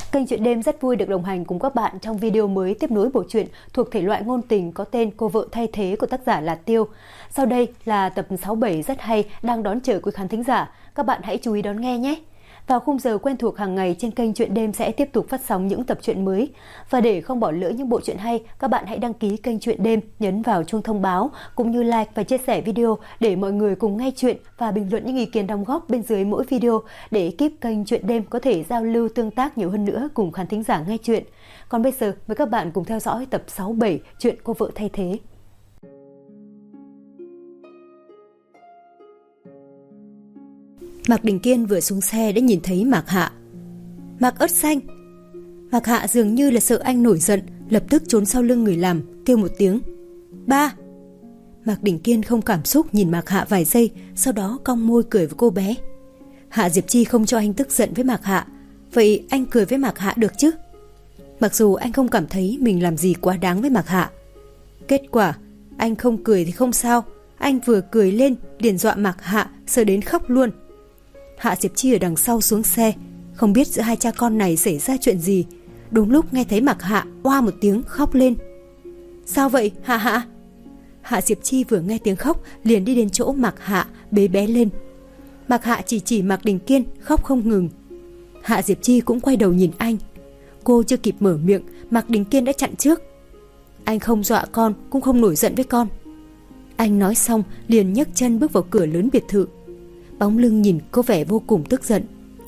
Kênh Chuyện Đêm rất vui được đồng hành cùng các bạn trong video mới tiếp nối bộ truyện thuộc thể loại ngôn tình có tên Cô vợ thay thế của tác giả là Tiêu. Sau đây là tập 67 rất hay đang đón chờ quý khán thính giả. Các bạn hãy chú ý đón nghe nhé. Vào khung giờ quen thuộc hàng ngày trên kênh Chuyện Đêm sẽ tiếp tục phát sóng những tập truyện mới. Và để không bỏ lỡ những bộ truyện hay, các bạn hãy đăng ký kênh Chuyện Đêm, nhấn vào chuông thông báo cũng như like và chia sẻ video để mọi người cùng nghe chuyện và bình luận những ý kiến đóng góp bên dưới mỗi video để ekip kênh Chuyện Đêm có thể giao lưu tương tác nhiều hơn nữa cùng khán thính giả nghe chuyện. Còn bây giờ mời các bạn cùng theo dõi tập 67 chuyện Cô vợ thay thế. Mạc Đình Kiên vừa xuống xe đã nhìn thấy Mạc Hạ. Mạc ớt xanh. Mạc Hạ dường như là sợ anh nổi giận, lập tức trốn sau lưng người làm, kêu một tiếng ba. Mạc Đình Kiên không cảm xúc nhìn Mạc Hạ vài giây, sau đó cong môi cười với cô bé. Hạ Diệp Chi không cho anh tức giận với Mạc Hạ, vậy anh cười với Mạc Hạ được chứ? Mặc dù anh không cảm thấy mình làm gì quá đáng với Mạc Hạ. Kết quả anh không cười thì không sao, anh vừa cười lên liền dọa Mạc Hạ sợ đến khóc luôn. Hạ Diệp Chi ở đằng sau xuống xe, không biết giữa hai cha con này xảy ra chuyện gì. Đúng lúc nghe thấy Mạc Hạ oa một tiếng khóc lên. Sao vậy Hạ Hạ? Hạ Diệp Chi vừa nghe tiếng khóc liền đi đến chỗ Mạc Hạ bế bé lên. Mạc Hạ chỉ Mạc Đình Kiên khóc không ngừng. Hạ Diệp Chi cũng quay đầu nhìn anh. Cô chưa kịp mở miệng, Mạc Đình Kiên đã chặn trước. Anh không dọa con, cũng không nổi giận với con. Anh nói xong liền nhấc chân bước vào cửa lớn biệt thự. Bóng lưng nhìn có vẻ vô cùng tức giận.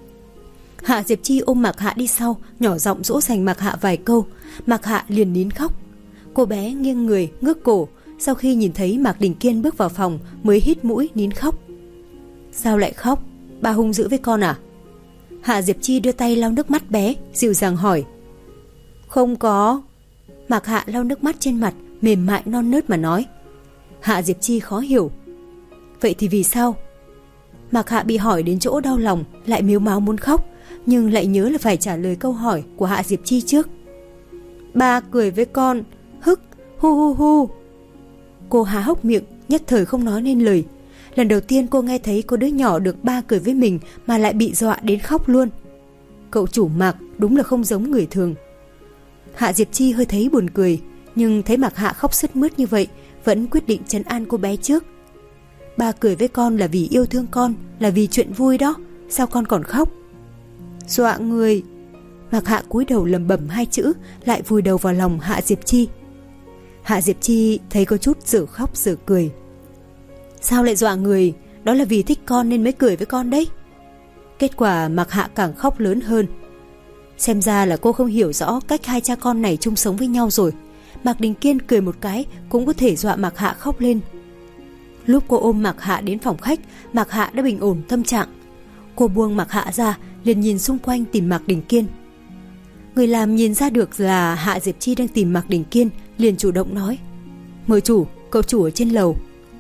Hạ Diệp Chi ôm Mạc Hạ đi sau, nhỏ giọng dỗ dành Mạc Hạ vài câu. Mạc Hạ liền nín khóc. Cô bé nghiêng người ngước cổ, sau khi nhìn thấy Mạc Đình Kiên bước vào phòng mới hít mũi nín khóc. Sao lại khóc? Ba hung dữ với con à? Hạ Diệp Chi đưa tay lau nước mắt bé, dịu dàng hỏi. Không có. Mạc Hạ lau nước mắt trên mặt, mềm mại non nớt mà nói. Hạ Diệp Chi khó hiểu. Vậy thì vì sao? Mạc Hạ bị hỏi đến chỗ đau lòng, lại mếu máo muốn khóc, nhưng lại nhớ là phải trả lời câu hỏi của Hạ Diệp Chi trước. Ba cười với con, hức, hu hu hu. Cô há hốc miệng, nhất thời không nói nên lời. Lần đầu tiên cô nghe thấy có đứa nhỏ được ba cười với mình mà lại bị dọa đến khóc luôn. Cậu chủ Mạc đúng là không giống người thường. Hạ Diệp Chi hơi thấy buồn cười, nhưng thấy Mạc Hạ khóc sướt mướt như vậy, vẫn quyết định trấn an cô bé trước. Ba cười với con là vì yêu thương con, là vì chuyện vui đó, sao con còn khóc? Dọa người. Mạc Hạ cúi đầu lẩm bẩm hai chữ, lại vùi đầu vào lòng Hạ Diệp Chi. Hạ Diệp Chi thấy có chút dở khóc dở cười. Sao lại dọa người? Đó là vì thích con nên mới cười với con đấy. Kết quả Mạc Hạ càng khóc lớn hơn. Xem ra là cô không hiểu rõ cách hai cha con này chung sống với nhau rồi. Mạc Đình Kiên cười một cái cũng có thể dọa Mạc Hạ khóc lên. Lúc cô ôm Mạc Hạ đến phòng khách, Mạc Hạ đã bình ổn tâm trạng. Cô buông Mạc Hạ ra, liền nhìn xung quanh tìm Mạc Đình Kiên. Người làm nhìn ra được là Hạ Diệp Chi đang tìm Mạc Đình Kiên, liền chủ động nói. Mời chủ, cậu chủ ở trên lầu.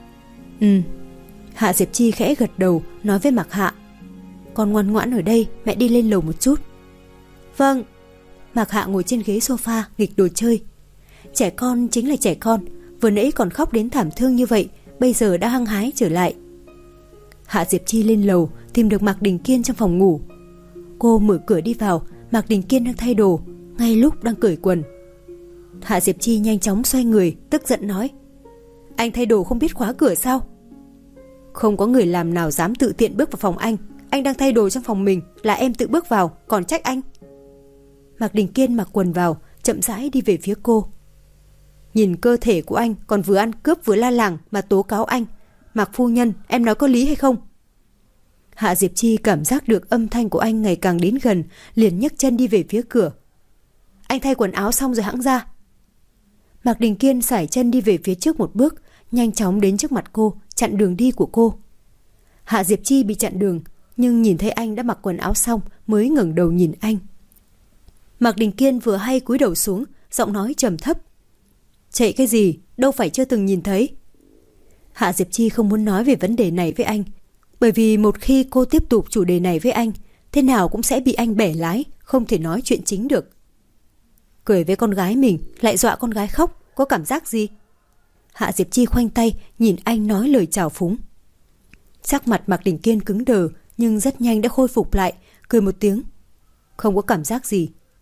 Hạ Diệp Chi khẽ gật đầu, nói với Mạc Hạ. Con ngoan ngoãn ở đây, mẹ đi lên lầu một chút. Vâng. Mạc Hạ ngồi trên ghế sofa, nghịch đồ chơi. Trẻ con chính là trẻ con, vừa nãy còn khóc đến thảm thương như vậy, bây giờ đã hăng hái trở lại. Hạ Diệp Chi lên lầu, tìm được Mạc Đình Kiên trong phòng ngủ. Cô mở cửa đi vào, Mạc Đình Kiên đang thay đồ, ngay lúc đang cởi quần. Hạ Diệp Chi nhanh chóng xoay người, tức giận nói. Anh thay đồ không biết khóa cửa sao? Không có người làm nào dám tự tiện bước vào phòng anh đang thay đồ trong phòng mình, là em tự bước vào, còn trách anh. Mạc Đình Kiên mặc quần vào, chậm rãi đi về phía cô. Nhìn cơ thể của anh còn vừa ăn cướp vừa la làng mà tố cáo anh. Mạc phu nhân, em nói có lý hay không? Hạ Diệp Chi cảm giác được âm thanh của anh ngày càng đến gần, liền nhấc chân đi về phía cửa. Anh thay quần áo xong rồi hẵng ra. Mạc Đình Kiên sải chân đi về phía trước một bước, nhanh chóng đến trước mặt cô, chặn đường đi của cô. Hạ Diệp Chi bị chặn đường, nhưng nhìn thấy anh đã mặc quần áo xong mới ngẩng đầu nhìn anh. Mạc Đình Kiên vừa hay cúi đầu xuống, giọng nói trầm thấp. Chạy cái gì, đâu phải chưa từng nhìn thấy. Hạ Diệp Chi không muốn nói về vấn đề này với anh, bởi vì một khi cô tiếp tục chủ đề này với anh, thế nào cũng sẽ bị anh bẻ lái, không thể nói chuyện chính được. Cười với con gái mình, lại dọa con gái khóc, có cảm giác gì? Hạ Diệp Chi khoanh tay, nhìn anh nói lời chào phúng. Sắc mặt Mạc Đình Kiên cứng đờ, nhưng rất nhanh đã khôi phục lại, cười một tiếng. Không có cảm giác gì,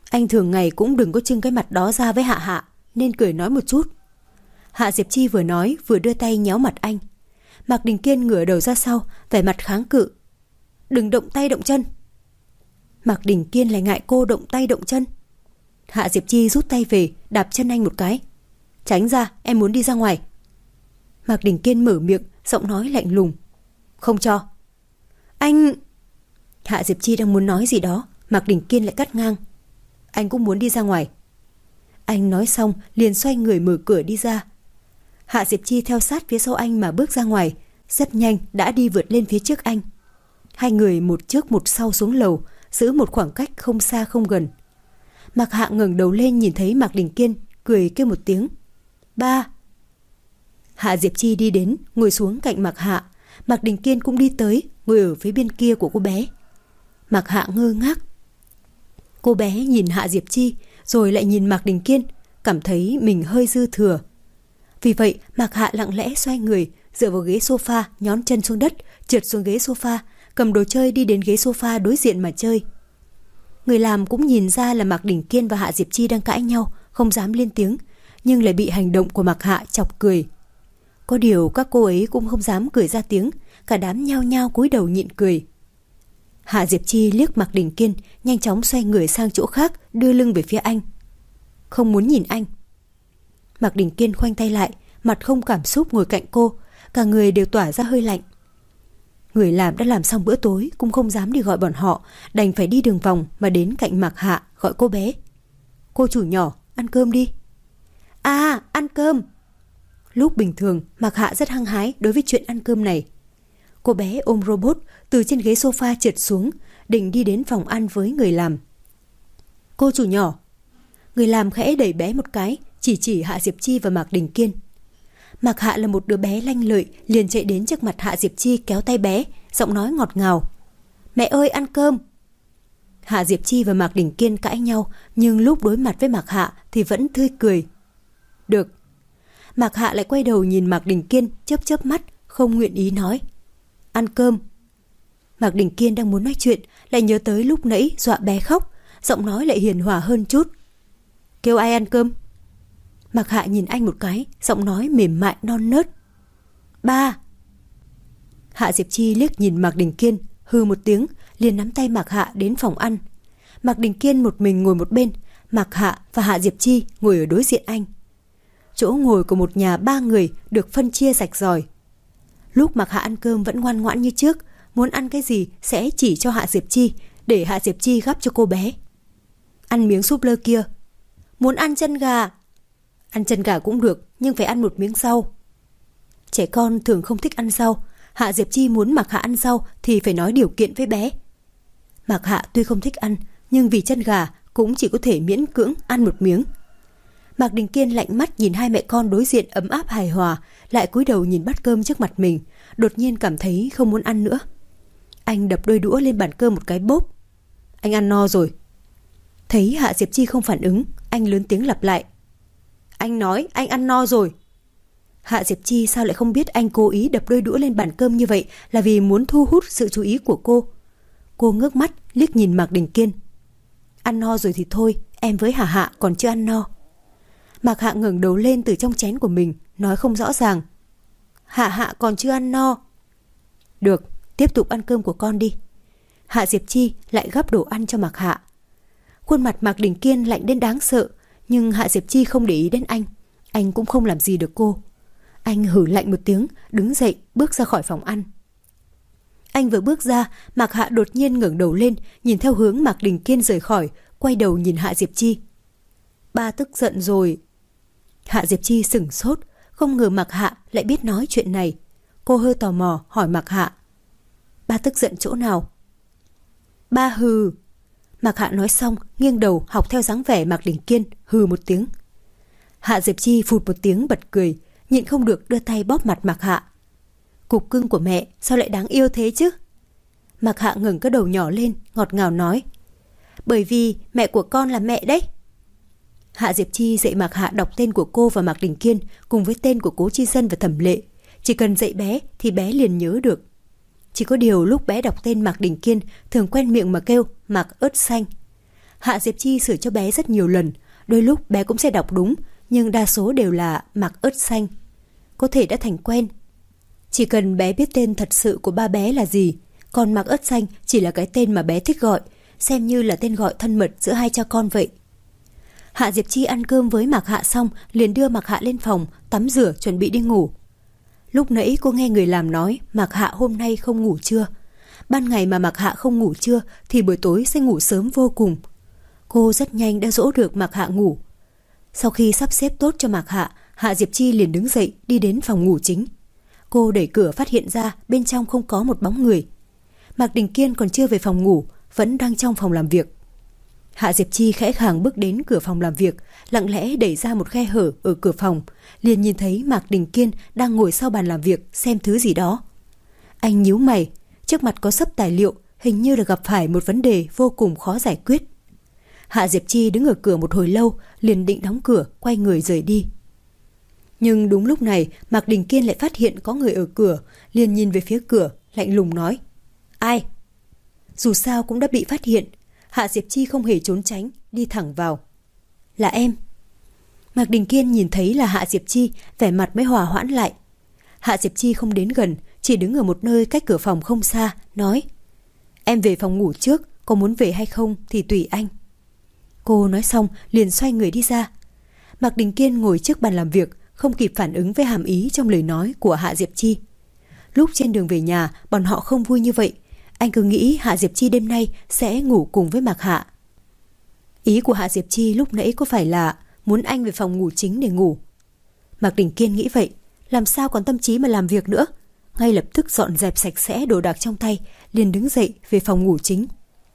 Anh thường ngày cũng đừng có trưng cái mặt đó ra với Hạ Hạ, nên cười nói một chút. Hạ Diệp Chi vừa nói vừa đưa tay nhéo mặt anh. Mạc Đình Kiên ngửa đầu ra sau, vẻ mặt kháng cự. Đừng động tay động chân. Mạc Đình Kiên lại ngại cô động tay động chân. Hạ Diệp Chi rút tay về, đạp chân anh một cái. Tránh ra, em muốn đi ra ngoài. Mạc Đình Kiên mở miệng, giọng nói lạnh lùng. Không cho. Anh... Hạ Diệp Chi đang muốn nói gì đó, Mạc Đình Kiên lại cắt ngang. Anh cũng muốn đi ra ngoài. Anh nói xong liền xoay người mở cửa đi ra. Hạ Diệp Chi theo sát phía sau anh mà bước ra ngoài, rất nhanh đã đi vượt lên phía trước anh. Hai người một trước một sau xuống lầu, giữ một khoảng cách không xa không gần. Mạc Hạ ngẩng đầu lên nhìn thấy Mạc Đình Kiên, cười kêu một tiếng. Ba. Hạ Diệp Chi đi đến, ngồi xuống cạnh Mạc Hạ. Mạc Đình Kiên cũng đi tới, ngồi ở phía bên kia của cô bé. Mạc Hạ ngơ ngác. Cô bé nhìn Hạ Diệp Chi, rồi lại nhìn Mạc Đình Kiên, cảm thấy mình hơi dư thừa. Vì vậy Mạc Hạ lặng lẽ xoay người, dựa vào ghế sofa, nhón chân xuống đất, trượt xuống ghế sofa, cầm đồ chơi đi đến ghế sofa đối diện mà chơi. Người làm cũng nhìn ra là Mạc Đình Kiên và Hạ Diệp Chi đang cãi nhau, không dám lên tiếng, nhưng lại bị hành động của Mạc Hạ chọc cười. Có điều các cô ấy cũng không dám cười ra tiếng, cả đám nhao nhao cúi đầu nhịn cười. Hạ Diệp Chi liếc Mạc Đình Kiên, nhanh chóng xoay người sang chỗ khác, đưa lưng về phía anh. Không muốn nhìn anh. Mạc Đình Kiên khoanh tay lại, mặt không cảm xúc ngồi cạnh cô, cả người đều tỏa ra hơi lạnh. Người làm đã làm xong bữa tối, cũng không dám đi gọi bọn họ, đành phải đi đường vòng mà đến cạnh Mạc Hạ gọi cô bé. Cô chủ nhỏ, ăn cơm đi. À, ăn cơm. Lúc bình thường Mạc Hạ rất hăng hái đối với chuyện ăn cơm này. Cô bé ôm robot từ trên ghế sofa trượt xuống, định đi đến phòng ăn với người làm. Cô chủ nhỏ. Người làm khẽ đẩy bé một cái, chỉ Hạ Diệp Chi và Mạc Đình Kiên. Mạc Hạ là một đứa bé lanh lợi, liền chạy đến trước mặt Hạ Diệp Chi kéo tay bé, giọng nói ngọt ngào. Mẹ ơi, ăn cơm. Hạ Diệp Chi và Mạc Đình Kiên cãi nhau, nhưng lúc đối mặt với Mạc Hạ thì vẫn tươi cười. Được. Mạc Hạ lại quay đầu nhìn Mạc Đình Kiên, chớp chớp mắt, không nguyện ý nói. Ăn cơm. Mạc Đình Kiên đang muốn nói chuyện, lại nhớ tới lúc nãy dọa bé khóc, giọng nói lại hiền hòa hơn chút. Kêu ai ăn cơm? Mạc Hạ nhìn anh một cái, giọng nói mềm mại non nớt. Ba. Hạ Diệp Chi liếc nhìn Mạc Đình Kiên, hừ một tiếng, liền nắm tay Mạc Hạ đến phòng ăn. Mạc Đình Kiên một mình ngồi một bên, Mạc Hạ và Hạ Diệp Chi ngồi ở đối diện anh. Chỗ ngồi của một nhà 3 người được phân chia rạch ròi. Lúc Mạc Hạ ăn cơm vẫn ngoan ngoãn như trước, muốn ăn cái gì sẽ chỉ cho Hạ Diệp Chi, để Hạ Diệp Chi gắp cho cô bé. Ăn miếng súp lơ kia. Muốn ăn chân gà. Ăn chân gà cũng được, nhưng phải ăn một miếng rau. Trẻ con thường không thích ăn rau. Hạ Diệp Chi muốn Mạc Hạ ăn rau thì phải nói điều kiện với bé. Mạc Hạ tuy không thích ăn, nhưng vì chân gà cũng chỉ có thể miễn cưỡng ăn một miếng. Mạc Đình Kiên lạnh mắt nhìn hai mẹ con đối diện ấm áp hài hòa, lại cúi đầu nhìn bát cơm trước mặt mình, đột nhiên cảm thấy không muốn ăn nữa. Anh đập đôi đũa lên bàn cơm một cái bốp. Anh ăn no rồi. Thấy Hạ Diệp Chi không phản ứng, anh lớn tiếng lặp lại. Anh nói anh ăn no rồi. Hạ Diệp Chi sao lại không biết anh cố ý đập đôi đũa lên bàn cơm như vậy là vì muốn thu hút sự chú ý của cô. Cô ngước mắt liếc nhìn Mạc Đình Kiên. Ăn no rồi thì thôi, em với Hạ Hạ còn chưa ăn no. Mạc Hạ ngẩng đầu lên từ trong chén của mình, nói không rõ ràng. Hạ Hạ còn chưa ăn no. Được, tiếp tục ăn cơm của con đi. Hạ Diệp Chi lại gắp đồ ăn cho Mạc Hạ. Khuôn mặt Mạc Đình Kiên lạnh đến đáng sợ, nhưng Hạ Diệp Chi không để ý đến anh cũng không làm gì được cô. Anh hử lạnh một tiếng, đứng dậy, bước ra khỏi phòng ăn. Anh vừa bước ra, Mạc Hạ đột nhiên ngẩng đầu lên, nhìn theo hướng Mạc Đình Kiên rời khỏi, quay đầu nhìn Hạ Diệp Chi. Ba tức giận rồi. Hạ Diệp Chi sửng sốt, không ngờ Mạc Hạ lại biết nói chuyện này. Cô hơi tò mò hỏi Mạc Hạ. Ba tức giận chỗ nào? Ba hừ. Mạc Hạ nói xong, nghiêng đầu học theo dáng vẻ Mạc Đình Kiên, hừ một tiếng. Hạ Diệp Chi phụt một tiếng bật cười, nhịn không được đưa tay bóp mặt Mạc Hạ. Cục cưng của mẹ sao lại đáng yêu thế chứ? Mạc Hạ ngẩng cái đầu nhỏ lên, ngọt ngào nói. Bởi vì mẹ của con là mẹ đấy. Hạ Diệp Chi dạy Mạc Hạ đọc tên của cô và Mạc Đình Kiên cùng với tên của Cố Chi Dân và Thẩm Lệ. Chỉ cần dạy bé thì bé liền nhớ được. Chỉ có điều lúc bé đọc tên Mạc Đình Kiên thường quen miệng mà kêu Mạc Ớt Xanh. Hạ Diệp Chi sửa cho bé rất nhiều lần, đôi lúc bé cũng sẽ đọc đúng, nhưng đa số đều là Mạc Ớt Xanh. Có thể đã thành quen. Chỉ cần bé biết tên thật sự của ba bé là gì, còn Mạc Ớt Xanh chỉ là cái tên mà bé thích gọi, xem như là tên gọi thân mật giữa hai cha con vậy. Hạ Diệp Chi ăn cơm với Mạc Hạ xong liền đưa Mạc Hạ lên phòng tắm rửa chuẩn bị đi ngủ. Lúc nãy cô nghe người làm nói Mạc Hạ hôm nay không ngủ trưa. Ban ngày mà Mạc Hạ không ngủ trưa thì buổi tối sẽ ngủ sớm vô cùng. Cô rất nhanh đã dỗ được Mạc Hạ ngủ. Sau khi sắp xếp tốt cho Mạc Hạ, Hạ Diệp Chi liền đứng dậy đi đến phòng ngủ chính. Cô đẩy cửa phát hiện ra bên trong không có một bóng người. Mạc Đình Kiên còn chưa về phòng ngủ, vẫn đang trong phòng làm việc. Hạ Diệp Chi khẽ khàng bước đến cửa phòng làm việc, lặng lẽ đẩy ra một khe hở ở cửa phòng, liền nhìn thấy Mạc Đình Kiên đang ngồi sau bàn làm việc xem thứ gì đó. Anh nhíu mày, trước mặt có xấp tài liệu, hình như là gặp phải một vấn đề vô cùng khó giải quyết. Hạ Diệp Chi đứng ở cửa một hồi lâu, liền định đóng cửa, quay người rời đi. Nhưng đúng lúc này, Mạc Đình Kiên lại phát hiện có người ở cửa, liền nhìn về phía cửa, lạnh lùng nói: "Ai?" Dù sao cũng đã bị phát hiện, Hạ Diệp Chi không hề trốn tránh, đi thẳng vào. "Là em." Mạc Đình Kiên nhìn thấy là Hạ Diệp Chi, vẻ mặt mới hòa hoãn lại. Hạ Diệp Chi không đến gần, chỉ đứng ở một nơi cách cửa phòng không xa, nói: "Em về phòng ngủ trước, có muốn về hay không thì tùy anh." Cô nói xong liền xoay người đi ra. Mạc Đình Kiên ngồi trước bàn làm việc, không kịp phản ứng với hàm ý trong lời nói của Hạ Diệp Chi. Lúc trên đường về nhà, bọn họ không vui như vậy. Anh cứ nghĩ Hạ Diệp Chi đêm nay sẽ ngủ cùng với Mạc Hạ. Ý của Hạ Diệp Chi lúc nãy có phải là muốn anh về phòng ngủ chính để ngủ? Mạc Đình Kiên nghĩ vậy, làm sao còn tâm trí mà làm việc nữa. Ngay lập tức dọn dẹp sạch sẽ đồ đạc trong tay, liền đứng dậy về phòng ngủ chính.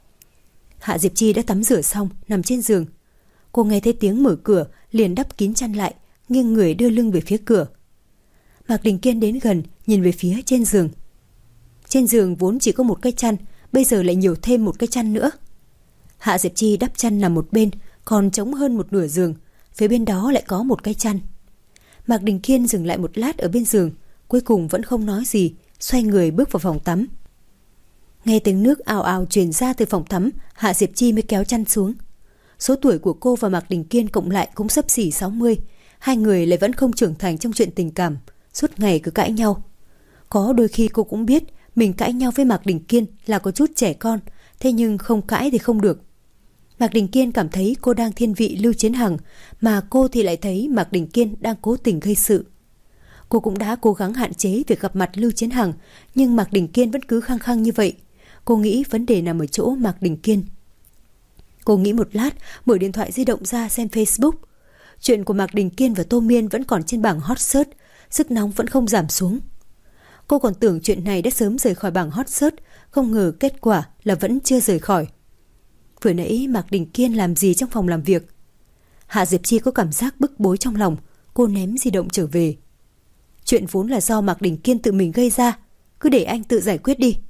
Hạ Diệp Chi đã tắm rửa xong, nằm trên giường. Cô nghe thấy tiếng mở cửa, liền đắp kín chăn lại, nghiêng người đưa lưng về phía cửa. Mạc Đình Kiên đến gần, nhìn về phía trên giường. Trên giường vốn chỉ có một cái chăn, bây giờ lại nhiều thêm một cái chăn nữa. Hạ Diệp Chi đắp chăn nằm một bên, còn trống hơn một nửa giường, phía bên đó lại có một cái chăn. Mạc Đình Kiên dừng lại một lát ở bên giường, cuối cùng vẫn không nói gì, xoay người bước vào phòng tắm. Nghe tiếng nước ào ào truyền ra từ phòng tắm, Hạ Diệp Chi mới kéo chăn xuống. Số tuổi của cô và Mạc Đình Kiên cộng lại cũng xấp xỉ 60, hai người lại vẫn không trưởng thành trong chuyện tình cảm, suốt ngày cứ cãi nhau. Có đôi khi cô cũng biết mình cãi nhau với Mạc Đình Kiên là có chút trẻ con, thế nhưng không cãi thì không được. Mạc Đình Kiên cảm thấy cô đang thiên vị Lưu Chiến Hằng, mà cô thì lại thấy Mạc Đình Kiên đang cố tình gây sự. Cô cũng đã cố gắng hạn chế việc gặp mặt Lưu Chiến Hằng, nhưng Mạc Đình Kiên vẫn cứ khăng khăng như vậy. Cô nghĩ vấn đề nằm ở chỗ Mạc Đình Kiên. Cô nghĩ một lát, mở điện thoại di động ra xem Facebook. Chuyện của Mạc Đình Kiên và Tô Miên vẫn còn trên bảng hot search, sức nóng vẫn không giảm xuống. Cô còn tưởng chuyện này đã sớm rời khỏi bảng hot search, không ngờ kết quả là vẫn chưa rời khỏi. Vừa nãy Mạc Đình Kiên làm gì trong phòng làm việc? Hạ Diệp Chi có cảm giác bức bối trong lòng, cô ném di động trở về. Chuyện vốn là do Mạc Đình Kiên tự mình gây ra, cứ để anh tự giải quyết đi.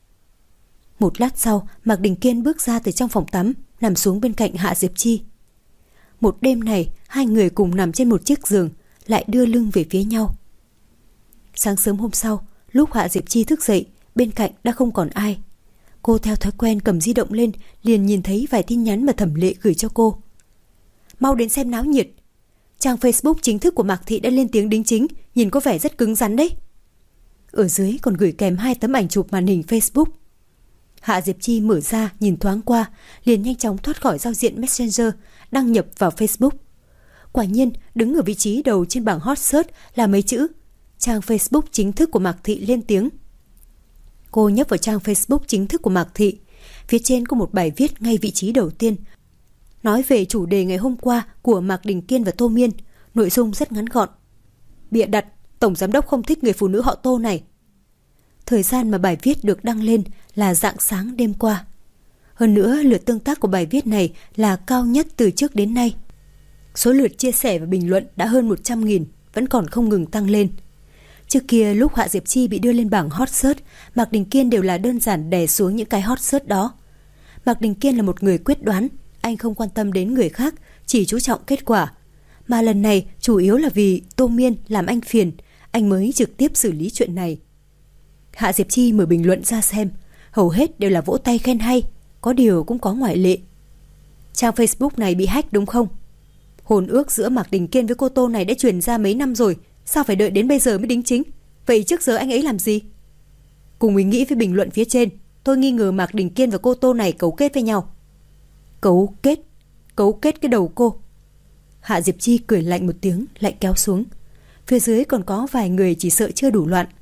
Một lát sau, Mạc Đình Kiên bước ra từ trong phòng tắm, nằm xuống bên cạnh Hạ Diệp Chi. Một đêm này, hai người cùng nằm trên một chiếc giường, lại đưa lưng về phía nhau. Sáng sớm hôm sau, lúc Hạ Diệp Chi thức dậy, bên cạnh đã không còn ai. Cô theo thói quen cầm di động lên, liền nhìn thấy vài tin nhắn mà Thẩm Lệ gửi cho cô. Mau đến xem náo nhiệt. Trang Facebook chính thức của Mạc Thị đã lên tiếng đính chính, nhìn có vẻ rất cứng rắn đấy. Ở dưới còn gửi kèm 2 tấm ảnh chụp màn hình Facebook. Hạ Diệp Chi mở ra nhìn thoáng qua, liền nhanh chóng thoát khỏi giao diện Messenger, đăng nhập vào Facebook. Quả nhiên, đứng ở vị trí đầu trên bảng hot search là mấy chữ: trang Facebook chính thức của Mạc Thị lên tiếng. Cô nhấp vào trang Facebook chính thức của Mạc Thị. Phía trên có một bài viết ngay vị trí đầu tiên, nói về chủ đề ngày hôm qua của Mạc Đình Kiên và Tô Miên. Nội dung rất ngắn gọn: bịa đặt, tổng giám đốc không thích người phụ nữ họ Tô này. Thời gian mà bài viết được đăng lên là rạng sáng đêm qua. Hơn nữa, lượt tương tác của bài viết này là cao nhất từ trước đến nay. Số lượt chia sẻ và bình luận đã hơn 100.000, vẫn còn không ngừng tăng lên. Trước kia lúc Hạ Diệp Chi bị đưa lên bảng hot search, Mạc Đình Kiên đều là đơn giản đè xuống những cái hot search đó. Mạc Đình Kiên là một người quyết đoán, anh không quan tâm đến người khác, chỉ chú trọng kết quả. Mà lần này chủ yếu là vì Tô Miên làm anh phiền, anh mới trực tiếp xử lý chuyện này. Hạ Diệp Chi mở bình luận ra xem, hầu hết đều là vỗ tay khen hay, có điều cũng có ngoại lệ. Trang Facebook này bị hack đúng không? Hôn ước giữa Mạc Đình Kiên với cô Tô này đã truyền ra mấy năm rồi, sao phải đợi đến bây giờ mới đính chính? Vậy trước giờ anh ấy làm gì? Cùng ý nghĩ với bình luận phía trên, tôi nghi ngờ Mạc Đình Kiên và cô Tô này cấu kết với nhau. Cấu kết? Cấu kết cái đầu cô. Hạ Diệp Chi cười lạnh một tiếng, lại kéo xuống. Phía dưới còn có vài người chỉ sợ chưa đủ loạn.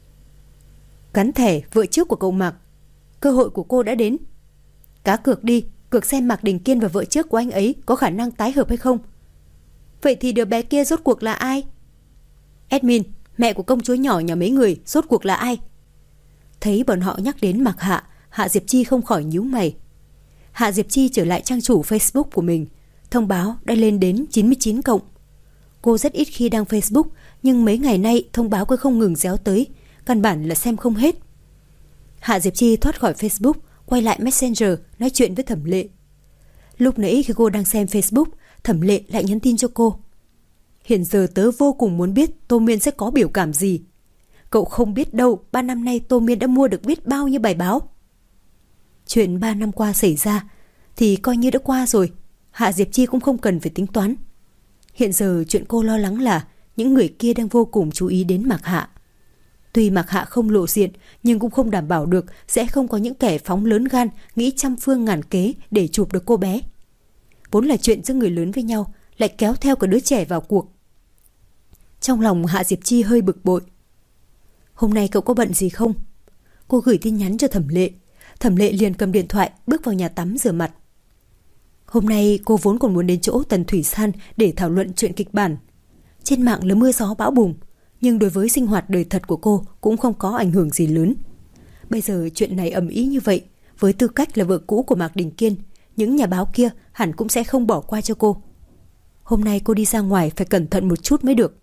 Gắn thẻ vợ trước của cậu Mạc. Cơ hội của cô đã đến. Cá cược đi, cược xem Mạc Đình Kiên và vợ trước của anh ấy có khả năng tái hợp hay không. Vậy thì đứa bé kia rốt cuộc là ai? Admin, mẹ của công chúa nhỏ nhà mấy người rốt cuộc là ai? Thấy bọn họ nhắc đến Mạc Hạ, Hạ Diệp Chi không khỏi nhíu mày. Hạ Diệp Chi trở lại trang chủ Facebook của mình. Thông báo đã lên đến 99 cộng. Cô rất ít khi đăng Facebook, nhưng mấy ngày nay thông báo cứ không ngừng réo tới, căn bản là xem không hết. Hạ Diệp Chi thoát khỏi Facebook, quay lại Messenger nói chuyện với Thẩm Lệ. Lúc nãy khi cô đang xem Facebook, Thẩm Lệ lại nhắn tin cho cô. Hiện giờ tớ vô cùng muốn biết Tô Miên sẽ có biểu cảm gì. Cậu không biết đâu, 3 năm nay Tô Miên đã mua được biết bao nhiêu bài báo. Chuyện 3 năm qua xảy ra thì coi như đã qua rồi. Hạ Diệp Chi cũng không cần phải tính toán. Hiện giờ chuyện cô lo lắng là những người kia đang vô cùng chú ý đến Mạc Hạ. Tuy Mạc Hạ không lộ diện, nhưng cũng không đảm bảo được sẽ không có những kẻ phóng lớn gan nghĩ trăm phương ngàn kế để chụp được cô bé. Vốn là chuyện giữa người lớn với nhau, lại kéo theo cả đứa trẻ vào cuộc. Trong lòng Hạ Diệp Chi hơi bực bội. Hôm nay cậu có bận gì không? Cô gửi tin nhắn cho Thẩm Lệ. Thẩm Lệ liền cầm điện thoại bước vào nhà tắm rửa mặt. Hôm nay cô vốn còn muốn đến chỗ Tần Thủy San để thảo luận chuyện kịch bản. Trên mạng là mưa gió bão bùng, nhưng đối với sinh hoạt đời thật của cô cũng không có ảnh hưởng gì lớn. Bây giờ chuyện này ầm ĩ như vậy, với tư cách là vợ cũ của Mạc Đình Kiên, những nhà báo kia hẳn cũng sẽ không bỏ qua cho cô. Hôm nay cô đi ra ngoài phải cẩn thận một chút mới được.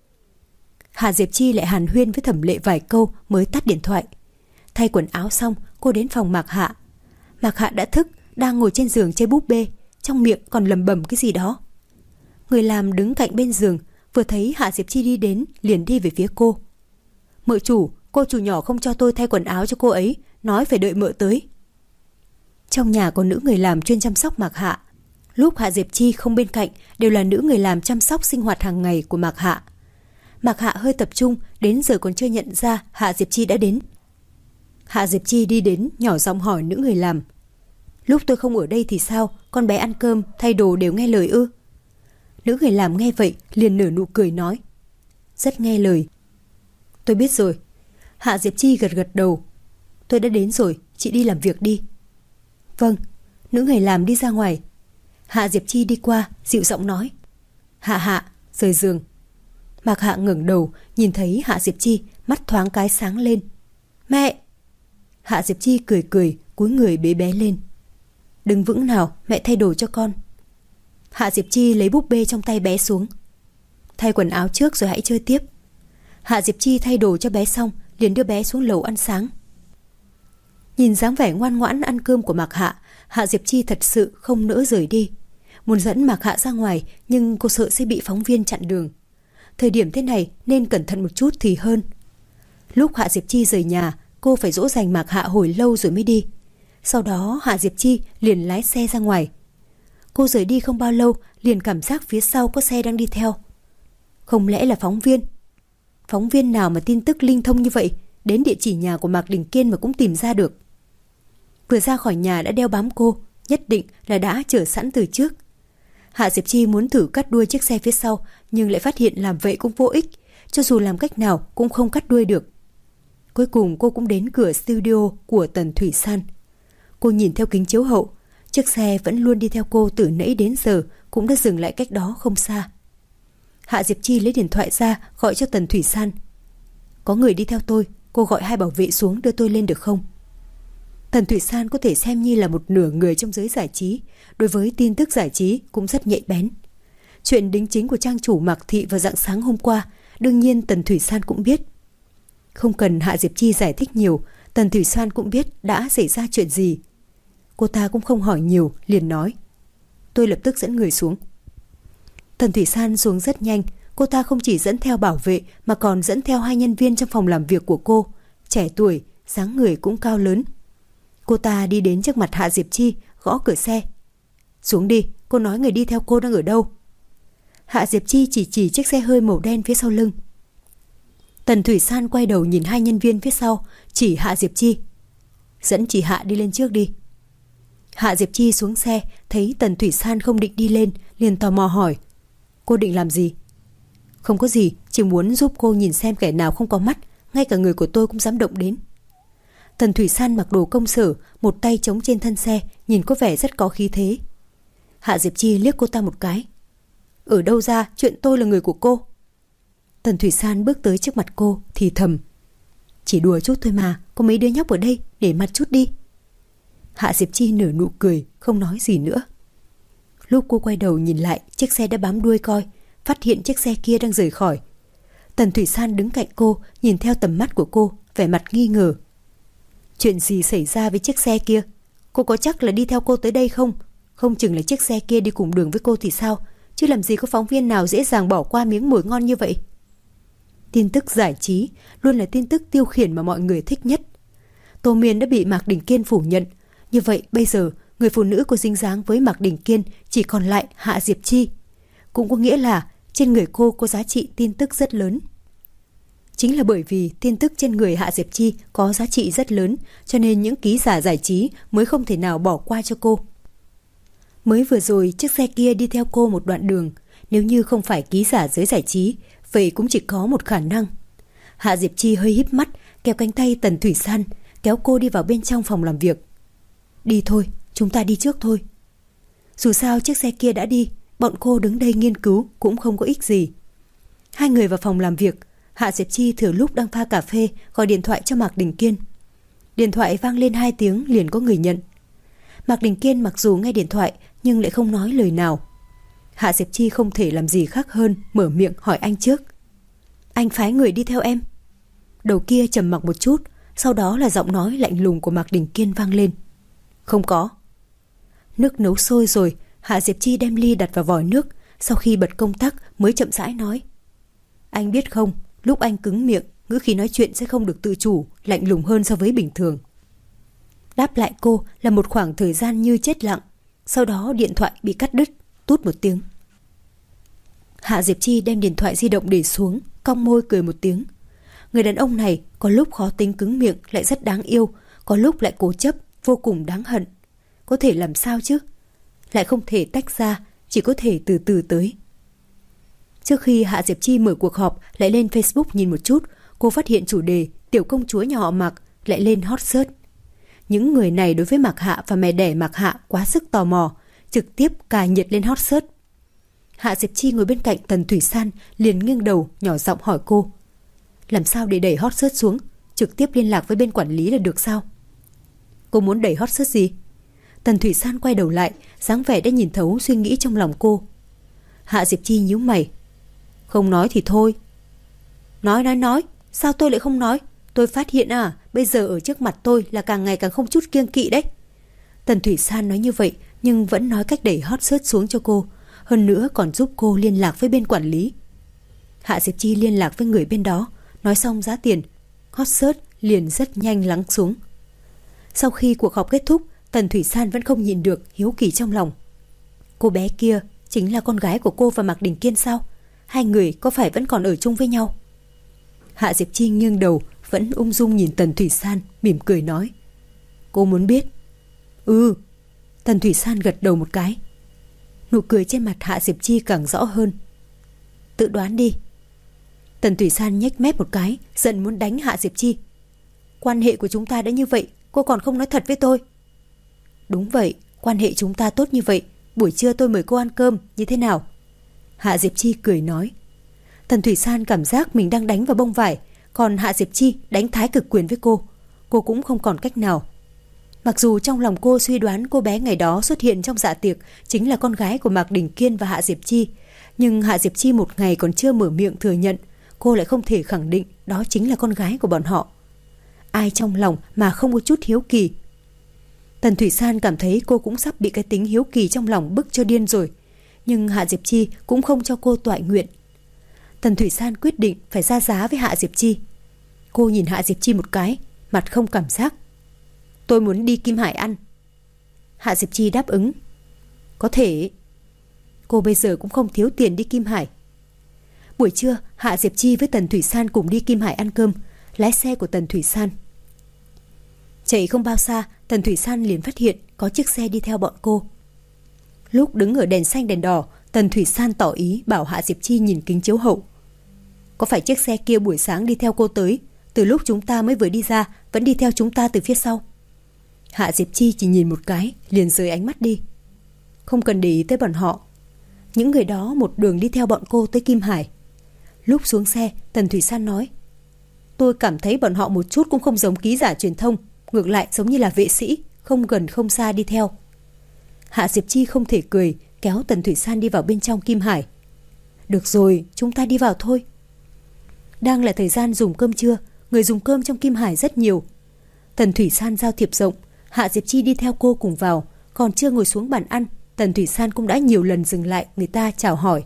Hạ Diệp Chi lại hàn huyên với Thẩm Lệ vài câu mới tắt điện thoại. Thay quần áo xong, cô đến phòng Mạc Hạ. Mạc Hạ đã thức, đang ngồi trên giường chơi búp bê, trong miệng còn lẩm bẩm cái gì đó. Người làm đứng cạnh bên giường, vừa thấy Hạ Diệp Chi đi đến, liền đi về phía cô. Mợ chủ, cô chủ nhỏ không cho tôi thay quần áo cho cô ấy, nói phải đợi mợ tới. Trong nhà có nữ người làm chuyên chăm sóc Mạc Hạ. Lúc Hạ Diệp Chi không bên cạnh đều là nữ người làm chăm sóc sinh hoạt hàng ngày của Mạc Hạ. Mạc Hạ hơi tập trung, đến giờ còn chưa nhận ra Hạ Diệp Chi đã đến. Hạ Diệp Chi đi đến, nhỏ giọng hỏi nữ người làm. Lúc tôi không ở đây thì sao, con bé ăn cơm, thay đồ đều nghe lời ư? Nữ người làm nghe vậy, liền nở nụ cười nói. Rất nghe lời. Tôi biết rồi. Hạ Diệp Chi gật gật đầu. Tôi đã đến rồi, chị đi làm việc đi. Vâng. Nữ người làm đi ra ngoài. Hạ Diệp Chi đi qua, dịu giọng nói. Hạ Hạ, rời giường. Mạc Hạ ngẩng đầu, nhìn thấy Hạ Diệp Chi, mắt thoáng cái sáng lên. Mẹ! Hạ Diệp Chi cười cười, cúi người bế bé lên. Đứng vững nào, mẹ thay đồ cho con. Hạ Diệp Chi lấy búp bê trong tay bé xuống. Thay quần áo trước rồi hãy chơi tiếp. Hạ Diệp Chi thay đồ cho bé xong, liền đưa bé xuống lầu ăn sáng. Nhìn dáng vẻ ngoan ngoãn ăn cơm của Mạc Hạ, Hạ Diệp Chi thật sự không nỡ rời đi. Muốn dẫn Mạc Hạ ra ngoài, nhưng cô sợ sẽ bị phóng viên chặn đường. Thời điểm thế này nên cẩn thận một chút thì hơn. Lúc Hạ Diệp Chi rời nhà, cô phải dỗ dành Mạc Hạ hồi lâu rồi mới đi. Sau đó Hạ Diệp Chi liền lái xe ra ngoài. Cô rời đi không bao lâu, liền cảm giác phía sau có xe đang đi theo. Không lẽ là phóng viên? Phóng viên nào mà tin tức linh thông như vậy, đến địa chỉ nhà của Mạc Đình Kiên mà cũng tìm ra được. Vừa ra khỏi nhà đã đeo bám cô, nhất định là đã chờ sẵn từ trước. Hạ Diệp Chi muốn thử cắt đuôi chiếc xe phía sau, nhưng lại phát hiện làm vậy cũng vô ích, cho dù làm cách nào cũng không cắt đuôi được. Cuối cùng cô cũng đến cửa studio của Tần Thủy San. Cô nhìn theo kính chiếu hậu, chiếc xe vẫn luôn đi theo cô từ nãy đến giờ, cũng đã dừng lại cách đó không xa. Hạ Diệp Chi lấy điện thoại ra gọi cho Tần Thủy San. Có người đi theo tôi, cô gọi 2 bảo vệ xuống đưa tôi lên được không? Tần Thủy San có thể xem như là một nửa người trong giới giải trí, đối với tin tức giải trí cũng rất nhạy bén. Chuyện đính chính của trang chủ Mạc Thị vào rạng sáng hôm qua, đương nhiên Tần Thủy San cũng biết. Không cần Hạ Diệp Chi giải thích nhiều, Tần Thủy San cũng biết đã xảy ra chuyện gì. Cô ta cũng không hỏi nhiều, liền nói. Tôi lập tức dẫn người xuống. Tần Thủy San xuống rất nhanh, cô ta không chỉ dẫn theo bảo vệ mà còn dẫn theo 2 nhân viên trong phòng làm việc của cô, trẻ tuổi, dáng người cũng cao lớn. Cô ta đi đến trước mặt Hạ Diệp Chi, gõ cửa xe. Xuống đi, cô nói người đi theo cô đang ở đâu? Hạ Diệp Chi chỉ chiếc xe hơi màu đen phía sau lưng. Tần Thủy San quay đầu nhìn hai nhân viên phía sau, chỉ Hạ Diệp Chi. Dẫn chị Hạ đi lên trước đi. Hạ Diệp Chi xuống xe, thấy Tần Thủy San không định đi lên, liền tò mò hỏi. Cô định làm gì? Không có gì, chỉ muốn giúp cô nhìn xem kẻ nào không có mắt, ngay cả người của tôi cũng dám động đến. Tần Thủy San mặc đồ công sở, một tay chống trên thân xe, nhìn có vẻ rất có khí thế. Hạ Diệp Chi liếc cô ta một cái. Ở đâu ra chuyện tôi là người của cô? Tần Thủy San bước tới trước mặt cô, thì thầm. Chỉ đùa chút thôi mà, có mấy đứa nhóc ở đây, để mặt chút đi. Hạ Diệp Chi nở nụ cười, không nói gì nữa. Lúc cô quay đầu nhìn lại, chiếc xe đã bám đuôi coi, phát hiện chiếc xe kia đang rời khỏi. Tần Thủy San đứng cạnh cô, nhìn theo tầm mắt của cô, vẻ mặt nghi ngờ. Chuyện gì xảy ra với chiếc xe kia? Cô có chắc là đi theo cô tới đây không? Không chừng là chiếc xe kia đi cùng đường với cô thì sao? Chứ làm gì có phóng viên nào dễ dàng bỏ qua miếng mồi ngon như vậy? Tin tức giải trí luôn là tin tức tiêu khiển mà mọi người thích nhất. Tô Miên đã bị Mạc Đình Kiên phủ nhận. Như vậy bây giờ người phụ nữ có dính dáng với Mạc Đình Kiên chỉ còn lại Hạ Diệp Chi. Cũng có nghĩa là trên người cô có giá trị tin tức rất lớn. Chính là bởi vì tin tức trên người Hạ Diệp Chi có giá trị rất lớn, cho nên những ký giả giải trí mới không thể nào bỏ qua cho cô. Mới vừa rồi chiếc xe kia đi theo cô một đoạn đường, nếu như không phải ký giả giới giải trí, vậy cũng chỉ có một khả năng. Hạ Diệp Chi hơi híp mắt, kéo cánh tay Tần Thủy San, kéo cô đi vào bên trong phòng làm việc. Đi thôi, chúng ta đi trước thôi. Dù sao chiếc xe kia đã đi, bọn cô đứng đây nghiên cứu cũng không có ích gì. Hai người vào phòng làm việc, Hạ Diệp Chi thừa lúc đang pha cà phê gọi điện thoại cho Mạc Đình Kiên. Điện thoại vang lên 2 tiếng liền có người nhận. Mạc Đình Kiên mặc dù nghe điện thoại nhưng lại không nói lời nào. Hạ Diệp Chi không thể làm gì khác hơn mở miệng hỏi anh trước. Anh phái người đi theo em? Đầu kia trầm mặc một chút, sau đó là giọng nói lạnh lùng của Mạc Đình Kiên vang lên. Không có. Nước nấu sôi rồi, Hạ Diệp Chi đem ly đặt vào vòi nước, sau khi bật công tắc mới chậm rãi nói. Anh biết không, lúc anh cứng miệng, ngữ khí nói chuyện sẽ không được tự chủ, lạnh lùng hơn so với bình thường. Đáp lại cô là một khoảng thời gian như chết lặng, sau đó điện thoại bị cắt đứt, tút một tiếng. Hạ Diệp Chi đem điện thoại di động để xuống, cong môi cười một tiếng. Người đàn ông này có lúc khó tính cứng miệng lại rất đáng yêu, có lúc lại cố chấp, vô cùng đáng hận. Có thể làm sao chứ? Lại không thể tách ra, chỉ có thể từ từ tới. Trước khi Hạ Diệp Chi mở cuộc họp lại lên Facebook nhìn một chút, cô phát hiện chủ đề tiểu công chúa nhà họ Mạc lại lên hot search. Những người này đối với Mạc Hạ và mẹ đẻ Mạc Hạ quá sức tò mò, trực tiếp cài nhiệt lên hot search. Hạ Diệp Chi ngồi bên cạnh Tần Thủy San liền nghiêng đầu nhỏ giọng hỏi cô. Làm sao để đẩy hot search xuống? Trực tiếp liên lạc với bên quản lý là được sao? Cô muốn đẩy hot search gì? Tần Thủy San quay đầu lại, dáng vẻ đã nhìn thấu suy nghĩ trong lòng cô. Hạ Diệp Chi nhíu mày. Không nói thì thôi. Nói, sao tôi lại không nói? Tôi phát hiện bây giờ ở trước mặt tôi là càng ngày càng không chút kiêng kỵ đấy. Tần Thủy San nói như vậy nhưng vẫn nói cách đẩy hot search xuống cho cô, hơn nữa còn giúp cô liên lạc với bên quản lý. Hạ Diệp Chi liên lạc với người bên đó, nói xong giá tiền, hot search liền rất nhanh lắng xuống. Sau khi cuộc họp kết thúc, Tần Thủy San vẫn không nhịn được hiếu kỳ trong lòng. Cô bé kia chính là con gái của cô và Mạc Đình Kiên sao? Hai người có phải vẫn còn ở chung với nhau? Hạ Diệp Chi nghiêng đầu, vẫn ung dung nhìn Tần Thủy San, mỉm cười nói. Cô muốn biết? Ừ. Tần Thủy San gật đầu một cái. Nụ cười trên mặt Hạ Diệp Chi càng rõ hơn. Tự đoán đi. Tần Thủy San nhếch mép một cái, giận muốn đánh Hạ Diệp Chi. Quan hệ của chúng ta đã như vậy, cô còn không nói thật với tôi. Đúng vậy, quan hệ chúng ta tốt như vậy, buổi trưa tôi mời cô ăn cơm, như thế nào? Hạ Diệp Chi cười nói. Tần Thủy San cảm giác mình đang đánh vào bông vải, còn Hạ Diệp Chi đánh thái cực quyền với cô cũng không còn cách nào. Mặc dù trong lòng cô suy đoán cô bé ngày đó xuất hiện trong dạ tiệc chính là con gái của Mạc Đình Kiên và Hạ Diệp Chi, nhưng Hạ Diệp Chi một ngày còn chưa mở miệng thừa nhận, cô lại không thể khẳng định đó chính là con gái của bọn họ. Ai trong lòng mà không có chút hiếu kỳ? Tần Thủy San cảm thấy cô cũng sắp bị cái tính hiếu kỳ trong lòng bức cho điên rồi, nhưng Hạ Diệp Chi cũng không cho cô toại nguyện. Tần Thủy San quyết định phải ra giá với Hạ Diệp Chi. Cô nhìn Hạ Diệp Chi một cái, mặt không cảm giác. Tôi muốn đi Kim Hải ăn. Hạ Diệp Chi đáp ứng. Có thể. Cô bây giờ cũng không thiếu tiền đi Kim Hải. Buổi trưa, Hạ Diệp Chi với Tần Thủy San cùng đi Kim Hải ăn cơm, lái xe của Tần Thủy San. Chạy không bao xa, Tần Thủy San liền phát hiện có chiếc xe đi theo bọn cô. Lúc đứng ở đèn xanh đèn đỏ, Tần Thủy San tỏ ý bảo Hạ Diệp Chi nhìn kính chiếu hậu. Có phải chiếc xe kia buổi sáng đi theo cô tới, từ lúc chúng ta mới vừa đi ra vẫn đi theo chúng ta từ phía sau? Hạ Diệp Chi chỉ nhìn một cái liền rời ánh mắt đi. Không cần để ý tới bọn họ. Những người đó một đường đi theo bọn cô tới Kim Hải. Lúc xuống xe, Tần Thủy San nói: tôi cảm thấy bọn họ một chút cũng không giống ký giả truyền thông, ngược lại giống như là vệ sĩ, không gần không xa đi theo. Hạ Diệp Chi không thể cười, kéo Tần Thủy San đi vào bên trong Kim Hải. Được rồi, chúng ta đi vào thôi. Đang là thời gian dùng cơm trưa, người dùng cơm trong Kim Hải rất nhiều. Tần Thủy San giao thiệp rộng, Hạ Diệp Chi đi theo cô cùng vào, còn chưa ngồi xuống bàn ăn, Tần Thủy San cũng đã nhiều lần dừng lại người ta chào hỏi.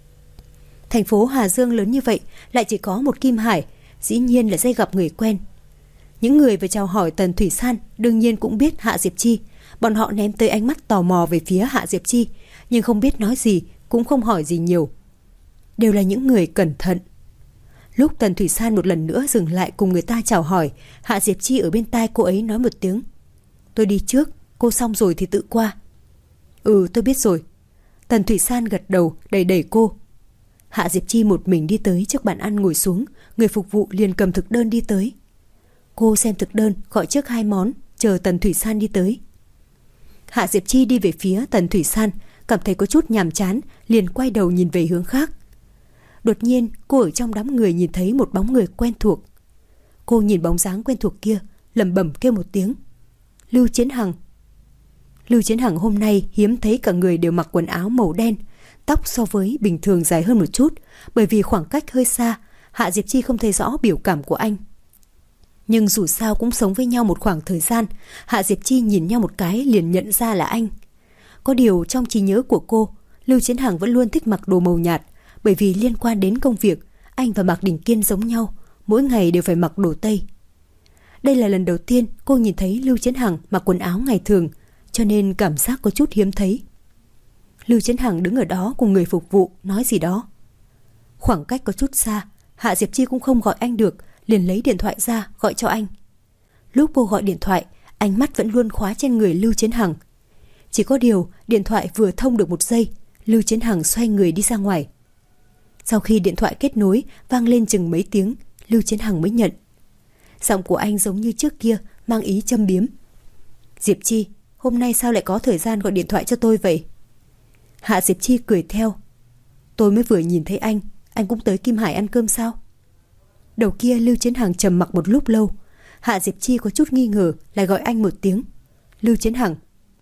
Thành phố Hà Dương lớn như vậy, lại chỉ có một Kim Hải, dĩ nhiên là dễ gặp người quen. Những người vừa chào hỏi Tần Thủy San đương nhiên cũng biết Hạ Diệp Chi. Bọn họ ném tới ánh mắt tò mò về phía Hạ Diệp Chi, nhưng không biết nói gì, cũng không hỏi gì nhiều. Đều là những người cẩn thận. Lúc Tần Thủy San một lần nữa dừng lại cùng người ta chào hỏi, Hạ Diệp Chi ở bên tai cô ấy nói một tiếng: tôi đi trước, cô xong rồi thì tự qua. Ừ, tôi biết rồi. Tần Thủy San gật đầu, đẩy đẩy cô. Hạ Diệp Chi một mình đi tới trước bàn ăn ngồi xuống, người phục vụ liền cầm thực đơn đi tới. Cô xem thực đơn, gọi trước 2 món, chờ Tần Thủy San đi tới. Hạ Diệp Chi đi về phía Tần Thủy San, cảm thấy có chút nhàm chán, liền quay đầu nhìn về hướng khác. Đột nhiên, cô ở trong đám người nhìn thấy một bóng người quen thuộc. Cô nhìn bóng dáng quen thuộc kia, lẩm bẩm kêu một tiếng: Lưu Chiến Hằng. Lưu Chiến Hằng hôm nay hiếm thấy cả người đều mặc quần áo màu đen, tóc so với bình thường dài hơn một chút, bởi vì khoảng cách hơi xa, Hạ Diệp Chi không thấy rõ biểu cảm của anh. Nhưng dù sao cũng sống với nhau một khoảng thời gian, Hạ Diệp Chi nhìn nhau một cái liền nhận ra là anh. Có điều trong trí nhớ của cô, Lưu Chiến Hằng vẫn luôn thích mặc đồ màu nhạt, bởi vì liên quan đến công việc, anh và Mạc Đình Kiên giống nhau, mỗi ngày đều phải mặc đồ tây. Đây là lần đầu tiên cô nhìn thấy Lưu Chiến Hằng mặc quần áo ngày thường, cho nên cảm giác có chút hiếm thấy. Lưu Chiến Hằng đứng ở đó cùng người phục vụ nói gì đó. Khoảng cách có chút xa, Hạ Diệp Chi cũng không gọi anh được, liền lấy điện thoại ra gọi cho anh. Lúc cô gọi điện thoại, ánh mắt vẫn luôn khóa trên người Lưu Chiến Hằng. Chỉ có điều điện thoại vừa thông được 1 giây, Lưu Chiến Hằng xoay người đi ra ngoài. Sau khi điện thoại kết nối vang lên chừng mấy tiếng, Lưu Chiến Hằng mới nhận. Giọng của anh giống như trước kia, mang ý châm biếm. Diệp Chi, hôm nay sao lại có thời gian gọi điện thoại cho tôi vậy? Hạ Diệp Chi cười theo. Tôi mới vừa nhìn thấy anh cũng tới Kim Hải ăn cơm sao? Đầu kia Lưu Chiến Hằng trầm mặc một lúc lâu. Hạ Diệp Chi có chút nghi ngờ, lại gọi anh một tiếng: Lưu Chiến Hằng.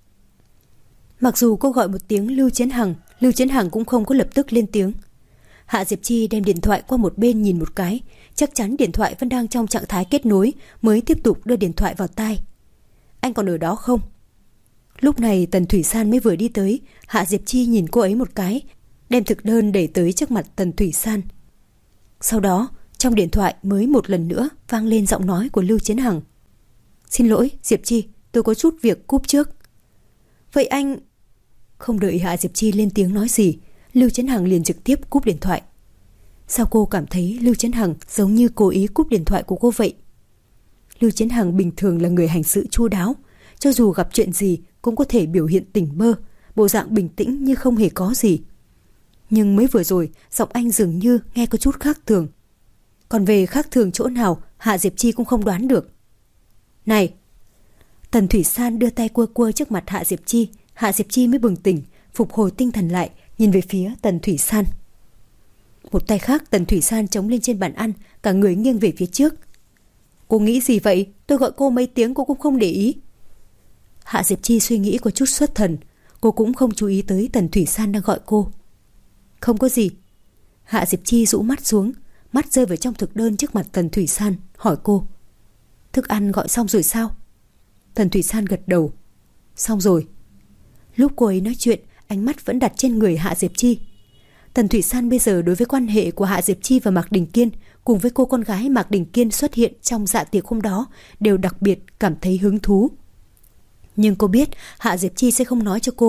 Mặc dù cô gọi một tiếng Lưu Chiến Hằng cũng không có lập tức lên tiếng. Hạ Diệp Chi đem điện thoại qua một bên nhìn một cái, chắc chắn điện thoại vẫn đang trong trạng thái kết nối, mới tiếp tục đưa điện thoại vào tai. Anh còn ở đó không? Lúc này Tần Thủy San mới vừa đi tới, Hạ Diệp Chi nhìn cô ấy một cái, đem thực đơn đẩy tới trước mặt Tần Thủy San. Sau đó, trong điện thoại mới một lần nữa vang lên giọng nói của Lưu Chiến Hằng. Xin lỗi, Diệp Chi, tôi có chút việc cúp trước. Vậy anh... Không đợi Hạ Diệp Chi lên tiếng nói gì, Lưu Chiến Hằng liền trực tiếp cúp điện thoại. Sao cô cảm thấy Lưu Chiến Hằng giống như cố ý cúp điện thoại của cô vậy? Lưu Chiến Hằng bình thường là người hành sự chu đáo, cho dù gặp chuyện gì cũng có thể biểu hiện tỉnh bơ, bộ dạng bình tĩnh như không hề có gì. Nhưng mới vừa rồi, giọng anh dường như nghe có chút khác thường. Còn về khác thường chỗ nào, Hạ Diệp Chi cũng không đoán được. Này! Tần Thủy San đưa tay quơ trước mặt Hạ Diệp Chi, Hạ Diệp Chi mới bừng tỉnh, phục hồi tinh thần lại, nhìn về phía Tần Thủy San. Một tay khác Tần Thủy San chống lên trên bàn ăn, cả người nghiêng về phía trước. Cô nghĩ gì vậy? Tôi gọi cô mấy tiếng cô cũng không để ý. Hạ Diệp Chi suy nghĩ có chút xuất thần, cô cũng không chú ý tới Tần Thủy San đang gọi cô. Không có gì. Hạ Diệp Chi rũ mắt xuống, mắt rơi vào trong thực đơn trước mặt Tần Thủy San, hỏi cô. Thức ăn gọi xong rồi sao? Tần Thủy San gật đầu. Xong rồi. Lúc cô ấy nói chuyện, ánh mắt vẫn đặt trên người Hạ Diệp Chi. Tần Thủy San bây giờ đối với quan hệ của Hạ Diệp Chi và Mạc Đình Kiên cùng với cô con gái Mạc Đình Kiên xuất hiện trong dạ tiệc hôm đó đều đặc biệt cảm thấy hứng thú. Nhưng cô biết Hạ Diệp Chi sẽ không nói cho cô,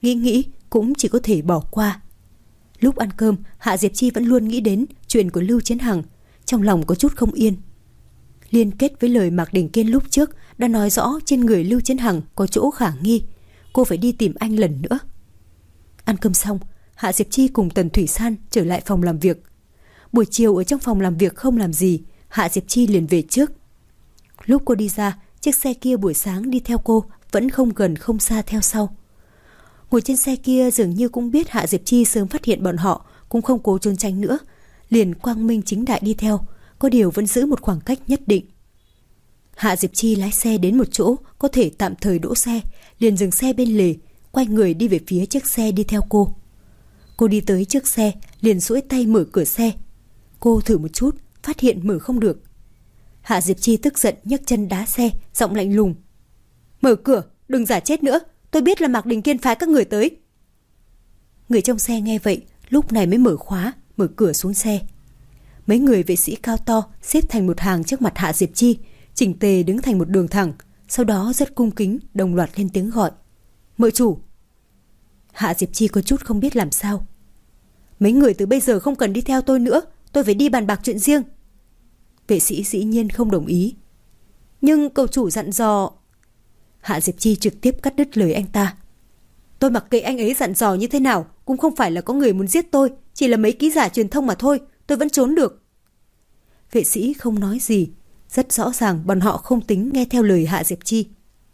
nghĩ cũng chỉ có thể bỏ qua. Lúc ăn cơm, Hạ Diệp Chi vẫn luôn nghĩ đến chuyện của Lưu Chiến Hằng, trong lòng có chút không yên. Liên kết với lời Mạc Đình Kiên lúc trước đã nói rõ trên người Lưu Chiến Hằng có chỗ khả nghi, cô phải đi tìm anh lần nữa. Ăn cơm xong, Hạ Diệp Chi cùng Tần Thủy San trở lại phòng làm việc. Buổi chiều ở trong phòng làm việc không làm gì, Hạ Diệp Chi liền về trước. Lúc cô đi ra, chiếc xe kia buổi sáng đi theo cô vẫn không gần không xa theo sau. Ngồi trên xe kia dường như cũng biết Hạ Diệp Chi sớm phát hiện bọn họ, cũng không cố trốn tránh nữa, liền quang minh chính đại đi theo, có điều vẫn giữ một khoảng cách nhất định. Hạ Diệp Chi lái xe đến một chỗ có thể tạm thời đỗ xe, liền dừng xe bên lề, quay người đi về phía chiếc xe đi theo cô. Cô đi tới trước xe, liền duỗi tay mở cửa xe. Cô thử một chút, phát hiện mở không được. Hạ Diệp Chi tức giận nhấc chân đá xe, giọng lạnh lùng: "Mở cửa, đừng giả chết nữa, tôi biết là Mạc Đình Kiên phái các người tới." Người trong xe nghe vậy, lúc này mới mở khóa, mở cửa xuống xe. Mấy người vệ sĩ cao to xếp thành một hàng trước mặt Hạ Diệp Chi, chỉnh tề đứng thành một đường thẳng, sau đó rất cung kính đồng loạt lên tiếng gọi: "Mợ chủ." Hạ Diệp Chi có chút không biết làm sao. "Mấy người từ bây giờ không cần đi theo tôi nữa, tôi phải đi bàn bạc chuyện riêng." Vệ sĩ dĩ nhiên không đồng ý. "Nhưng cậu chủ dặn dò..." Hạ Diệp Chi trực tiếp cắt đứt lời anh ta. "Tôi mặc kệ anh ấy dặn dò như thế nào, cũng không phải là có người muốn giết tôi, chỉ là mấy ký giả truyền thông mà thôi, tôi vẫn trốn được." Vệ sĩ không nói gì, rất rõ ràng bọn họ không tính nghe theo lời Hạ Diệp Chi.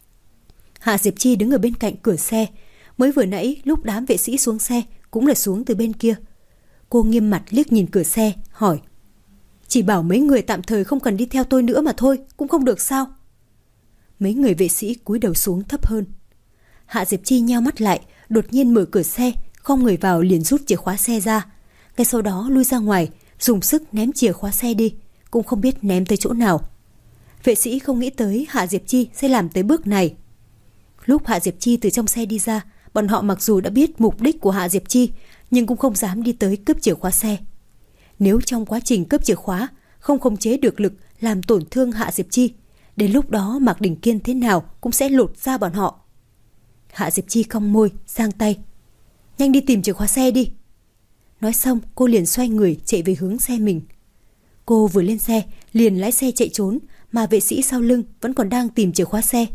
Hạ Diệp Chi đứng ở bên cạnh cửa xe, mới vừa nãy lúc đám vệ sĩ xuống xe cũng là xuống từ bên kia. Cô nghiêm mặt liếc nhìn cửa xe, hỏi: "Chỉ bảo mấy người tạm thời không cần đi theo tôi nữa mà thôi, cũng không được sao?" Mấy người vệ sĩ cúi đầu xuống thấp hơn. Hạ Diệp Chi nheo mắt lại, đột nhiên mở cửa xe, khom người vào liền rút chìa khóa xe ra. Ngay sau đó lui ra ngoài, dùng sức ném chìa khóa xe đi, cũng không biết ném tới chỗ nào. Vệ sĩ không nghĩ tới Hạ Diệp Chi sẽ làm tới bước này. Lúc Hạ Diệp Chi từ trong xe đi ra, bọn họ mặc dù đã biết mục đích của Hạ Diệp Chi, nhưng cũng không dám đi tới cướp chìa khóa xe. Nếu trong quá trình cướp chìa khóa không khống chế được lực làm tổn thương Hạ Diệp Chi, đến lúc đó Mạc Đình Kiên thế nào cũng sẽ lột ra bọn họ. Hạ Diệp Chi cong môi, giang tay: "Nhanh đi tìm chìa khóa xe đi." Nói xong cô liền xoay người chạy về hướng xe mình. Cô vừa lên xe liền lái xe chạy trốn, mà vệ sĩ sau lưng vẫn còn đang tìm chìa khóa xe.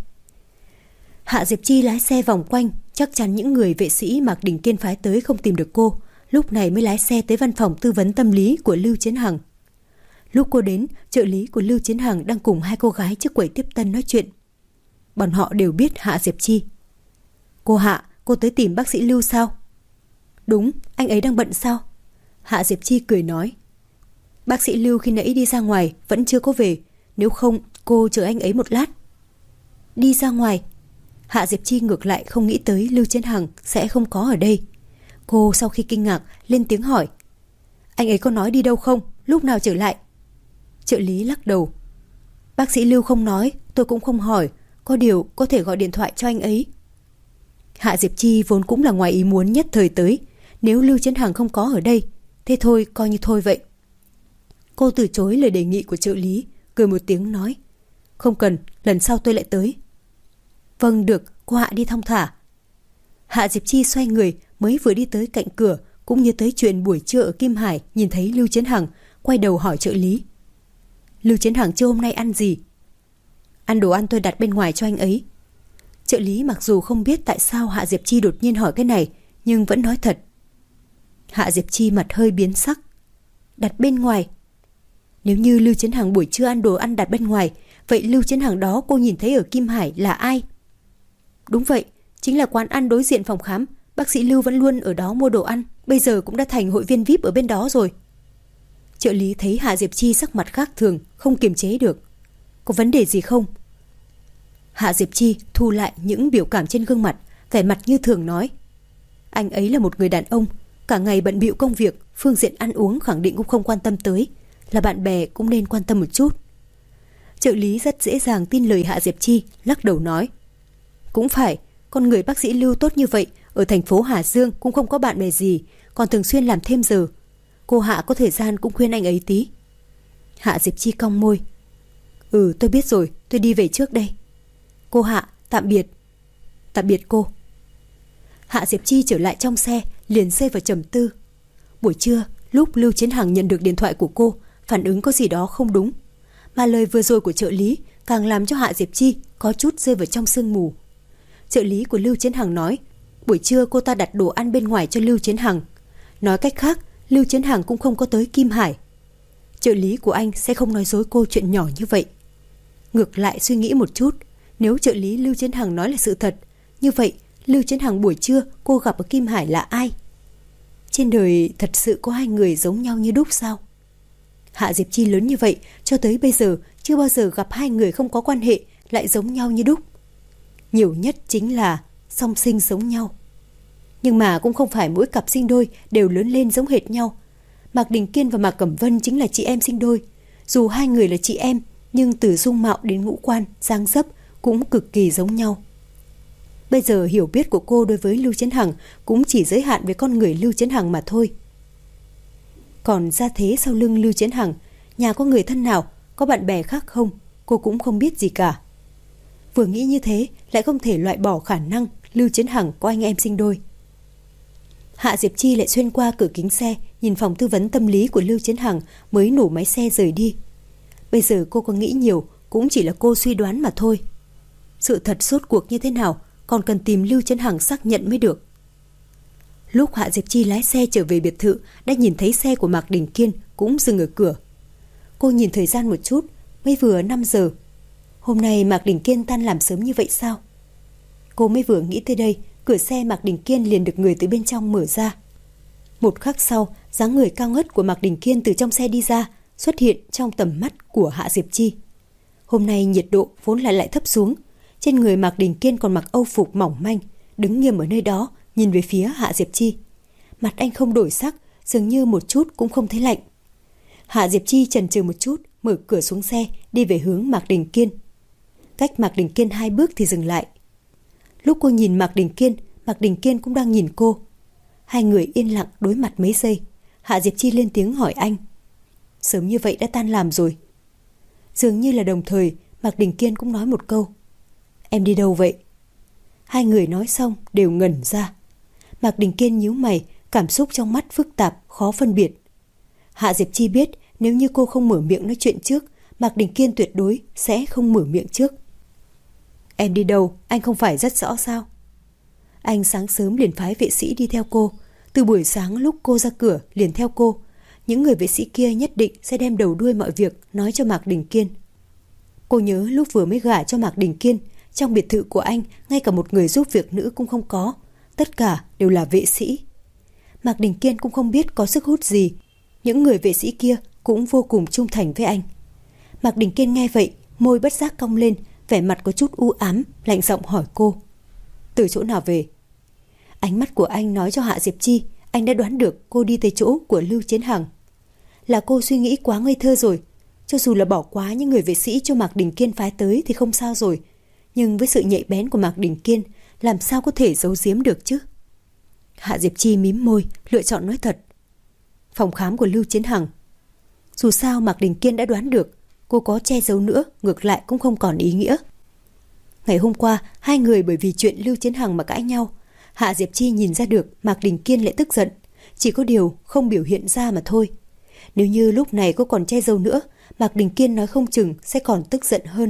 Hạ Diệp Chi lái xe vòng quanh, chắc chắn những người vệ sĩ Mạc Đình Kiên phái tới không tìm được cô, lúc này mới lái xe tới văn phòng tư vấn tâm lý của Lưu Chiến Hằng. Lúc cô đến, trợ lý của Lưu Chiến Hằng đang cùng hai cô gái trước quầy tiếp tân nói chuyện. Bọn họ đều biết Hạ Diệp Chi. "Cô Hạ, cô tới tìm bác sĩ Lưu sao?" "Đúng, anh ấy đang bận sao?" Hạ Diệp Chi cười nói: "Bác sĩ Lưu khi nãy đi ra ngoài vẫn chưa có về, nếu không cô chờ anh ấy một lát." Đi ra ngoài? Hạ Diệp Chi ngược lại không nghĩ tới Lưu Chiến Hằng sẽ không có ở đây. Cô sau khi kinh ngạc lên tiếng hỏi: "Anh ấy có nói đi đâu không? Lúc nào trở lại?" Trợ lý lắc đầu: "Bác sĩ Lưu không nói, tôi cũng không hỏi, có điều có thể gọi điện thoại cho anh ấy." Hạ Diệp Chi vốn cũng là ngoài ý muốn nhất thời tới, nếu Lưu Chiến Hằng không có ở đây, thế thôi coi như thôi vậy. Cô từ chối lời đề nghị của trợ lý, cười một tiếng nói: "Không cần, lần sau tôi lại tới." "Vâng được, cô Hạ đi thong thả." Hạ Diệp Chi xoay người, mới vừa đi tới cạnh cửa, cũng nhớ tới chuyện buổi trưa ở Kim Hải nhìn thấy Lưu Chiến Hằng, quay đầu hỏi trợ lý: "Lưu Chiến Hằng trưa hôm nay ăn gì?" "Ăn đồ ăn tôi đặt bên ngoài cho anh ấy." Trợ lý mặc dù không biết tại sao Hạ Diệp Chi đột nhiên hỏi cái này, nhưng vẫn nói thật. Hạ Diệp Chi mặt hơi biến sắc. Đặt bên ngoài? Nếu như Lưu Chiến Hằng buổi trưa ăn đồ ăn đặt bên ngoài, vậy Lưu Chiến Hằng đó cô nhìn thấy ở Kim Hải là ai? Đúng vậy, chính là quán ăn đối diện phòng khám. Bác sĩ Lưu vẫn luôn ở đó mua đồ ăn, bây giờ cũng đã thành hội viên VIP ở bên đó rồi. Trợ lý thấy Hạ Diệp Chi sắc mặt khác thường, không kiềm chế được. Có vấn đề gì không? Hạ Diệp Chi thu lại những biểu cảm trên gương mặt, vẻ mặt như thường nói: Anh ấy là một người đàn ông, cả ngày bận bịu công việc, phương diện ăn uống khẳng định cũng không quan tâm tới, là bạn bè cũng nên quan tâm một chút. Trợ lý rất dễ dàng tin lời Hạ Diệp Chi, lắc đầu nói: Cũng phải, con người bác sĩ Lưu tốt như vậy, ở thành phố Hà Dương cũng không có bạn bè gì, còn thường xuyên làm thêm giờ. Cô Hạ có thời gian cũng khuyên anh ấy tí. Hạ Diệp Chi cong môi: Tôi biết rồi, tôi đi về trước đây. Cô Hạ, tạm biệt. Tạm biệt cô. Hạ Diệp Chi trở lại trong xe, liền rơi vào trầm tư. Buổi trưa, lúc Lưu Chiến Hằng nhận được điện thoại của cô, phản ứng có gì đó không đúng. Mà lời vừa rồi của trợ lý càng làm cho Hạ Diệp Chi có chút rơi vào trong sương mù. Trợ lý của Lưu Chiến Hằng nói, buổi trưa cô ta đặt đồ ăn bên ngoài cho Lưu Chiến Hằng. Nói cách khác, Lưu Chiến Hằng cũng không có tới Kim Hải. Trợ lý của anh sẽ không nói dối cô chuyện nhỏ như vậy. Ngược lại suy nghĩ một chút, nếu trợ lý Lưu Chiến Hằng nói là sự thật, như vậy Lưu Chiến Hằng buổi trưa cô gặp ở Kim Hải là ai? Trên đời thật sự có hai người giống nhau như đúc sao? Hạ Diệp Chi lớn như vậy, cho tới bây giờ chưa bao giờ gặp hai người không có quan hệ lại giống nhau như đúc. Nhiều nhất chính là song sinh giống nhau. Nhưng mà cũng không phải mỗi cặp sinh đôi đều lớn lên giống hệt nhau. Mạc Đình Kiên và Mạc Cẩm Vân chính là chị em sinh đôi. Dù hai người là chị em, nhưng từ dung mạo đến ngũ quan, dáng dấp cũng cực kỳ giống nhau. Bây giờ hiểu biết của cô đối với Lưu Chiến Hằng cũng chỉ giới hạn với con người Lưu Chiến Hằng mà thôi. Còn gia thế sau lưng Lưu Chiến Hằng, nhà có người thân nào, có bạn bè khác không, cô cũng không biết gì cả. Vừa nghĩ như thế, lại không thể loại bỏ khả năng Lưu Chiến Hằng có anh em sinh đôi. Hạ Diệp Chi lại xuyên qua cửa kính xe, nhìn phòng tư vấn tâm lý của Lưu Chiến Hằng mới nổ máy xe rời đi. Bây giờ cô có nghĩ nhiều cũng chỉ là cô suy đoán mà thôi. Sự thật rốt cuộc như thế nào còn cần tìm Lưu Chiến Hằng xác nhận mới được. Lúc Hạ Diệp Chi lái xe trở về biệt thự, đã nhìn thấy xe của Mạc Đình Kiên cũng dừng ở cửa. Cô nhìn thời gian một chút, mới vừa 5 giờ. Hôm nay Mạc Đình Kiên tan làm sớm như vậy sao? Cô mới vừa nghĩ tới đây, cửa xe Mạc Đình Kiên liền được người từ bên trong mở ra. Một khắc sau, dáng người cao ngất của Mạc Đình Kiên từ trong xe đi ra, xuất hiện trong tầm mắt của Hạ Diệp Chi. Hôm nay nhiệt độ vốn lại thấp xuống, trên người Mạc Đình Kiên còn mặc âu phục mỏng manh, đứng nghiêm ở nơi đó, nhìn về phía Hạ Diệp Chi. Mặt anh không đổi sắc, dường như một chút cũng không thấy lạnh. Hạ Diệp Chi chần chừ một chút, mở cửa xuống xe, đi về hướng Mạc Đình Kiên. Cách Mạc Đình Kiên 2 bước thì dừng lại. Lúc cô nhìn Mạc Đình Kiên cũng đang nhìn cô. Hai người yên lặng đối mặt mấy giây. Hạ Diệp Chi lên tiếng hỏi anh, sớm như vậy đã tan làm rồi? Dường như là đồng thời, Mạc Đình Kiên cũng nói một câu, em đi đâu vậy? Hai người nói xong đều ngẩn ra. Mạc Đình Kiên nhíu mày, cảm xúc trong mắt phức tạp, khó phân biệt. Hạ Diệp Chi biết nếu như cô không mở miệng nói chuyện trước, Mạc Đình Kiên tuyệt đối sẽ không mở miệng trước. Em đi đâu, anh không phải rất rõ sao? Anh sáng sớm liền phái vệ sĩ đi theo cô. Từ buổi sáng lúc cô ra cửa liền theo cô. Những người vệ sĩ kia nhất định sẽ đem đầu đuôi mọi việc nói cho Mạc Đình Kiên. Cô nhớ lúc vừa mới gả cho Mạc Đình Kiên, trong biệt thự của anh ngay cả một người giúp việc nữ cũng không có, tất cả đều là vệ sĩ. Mạc Đình Kiên cũng không biết có sức hút gì. Những người vệ sĩ kia cũng vô cùng trung thành với anh. Mạc Đình Kiên nghe vậy, môi bất giác cong lên, vẻ mặt có chút u ám, lạnh giọng hỏi cô, từ chỗ nào về? Ánh mắt của anh nói cho Hạ Diệp Chi, anh đã đoán được cô đi tới chỗ của Lưu Chiến Hằng. Là cô suy nghĩ quá ngây thơ rồi. Cho dù là bỏ quá những người vệ sĩ cho Mạc Đình Kiên phái tới thì không sao rồi, nhưng với sự nhạy bén của Mạc Đình Kiên, làm sao có thể giấu giếm được chứ? Hạ Diệp Chi mím môi, lựa chọn nói thật. Phòng khám của Lưu Chiến Hằng. Dù sao Mạc Đình Kiên đã đoán được, cô có che giấu nữa, ngược lại cũng không còn ý nghĩa. Ngày hôm qua, hai người bởi vì chuyện Lưu Chiến Hằng mà cãi nhau. Hạ Diệp Chi nhìn ra được Mạc Đình Kiên lại tức giận, chỉ có điều không biểu hiện ra mà thôi. Nếu như lúc này cô còn che giấu nữa, Mạc Đình Kiên nói không chừng sẽ còn tức giận hơn.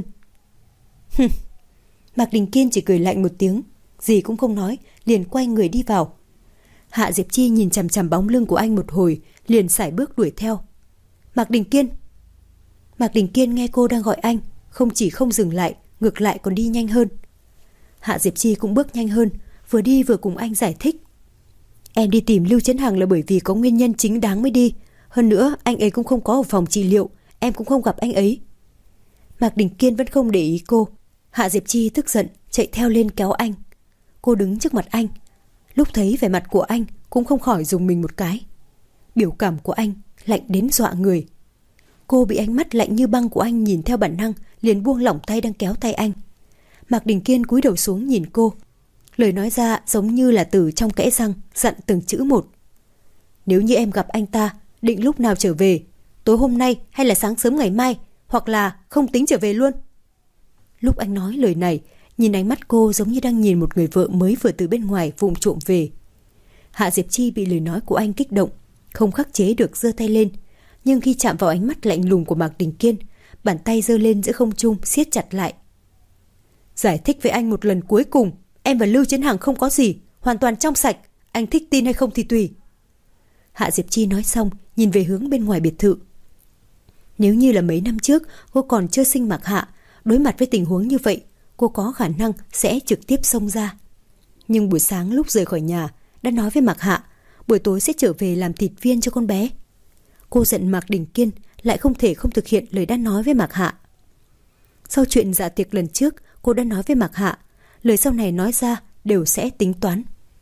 Mạc Đình Kiên chỉ cười lạnh một tiếng, gì cũng không nói, liền quay người đi vào. Hạ Diệp Chi nhìn chằm chằm bóng lưng của anh một hồi, liền sải bước đuổi theo. Mạc Đình Kiên! Mạc Đình Kiên nghe cô đang gọi anh, không chỉ không dừng lại, ngược lại còn đi nhanh hơn. Hạ Diệp Chi cũng bước nhanh hơn, vừa đi vừa cùng anh giải thích. Em đi tìm Lưu Chiến Hằng là bởi vì có nguyên nhân chính đáng mới đi. Hơn nữa, anh ấy cũng không có ở phòng trị liệu, em cũng không gặp anh ấy. Mạc Đình Kiên vẫn không để ý cô. Hạ Diệp Chi tức giận, chạy theo lên kéo anh. Cô đứng trước mặt anh. Lúc thấy vẻ mặt của anh, cũng không khỏi rùng mình một cái. Biểu cảm của anh lạnh đến dọa người. Cô bị ánh mắt lạnh như băng của anh nhìn theo bản năng, liền buông lỏng tay đang kéo tay anh. Mạc Đình Kiên cúi đầu xuống nhìn cô. Lời nói ra giống như là từ trong kẽ răng, dặn từng chữ một. Nếu như em gặp anh ta, định lúc nào trở về? Tối hôm nay hay là sáng sớm ngày mai? Hoặc là không tính trở về luôn? Lúc anh nói lời này, nhìn ánh mắt cô giống như đang nhìn một người vợ mới vừa từ bên ngoài vụng trộm về. Hạ Diệp Chi bị lời nói của anh kích động, không khắc chế được giơ tay lên, nhưng khi chạm vào ánh mắt lạnh lùng của Mạc Đình Kiên, bàn tay giơ lên giữa không trung siết chặt lại. Giải thích với anh một lần cuối cùng, em và Lưu Chiến Hằng không có gì, hoàn toàn trong sạch, anh thích tin hay không thì tùy. Hạ Diệp Chi nói xong, nhìn về hướng bên ngoài biệt thự. Nếu như là mấy năm trước cô còn chưa sinh Mạc Hạ, đối mặt với tình huống như vậy, cô có khả năng sẽ trực tiếp xông ra. Nhưng buổi sáng lúc rời khỏi nhà, đã nói với Mạc Hạ, buổi tối sẽ trở về làm thịt viên cho con bé. Cô giận Mạc Đình Kiên, lại không thể không thực hiện lời đã nói với Mạc Hạ. Sau chuyện dạ tiệc lần trước, cô đã nói với Mạc Hạ, lời sau này nói ra đều sẽ tính toán.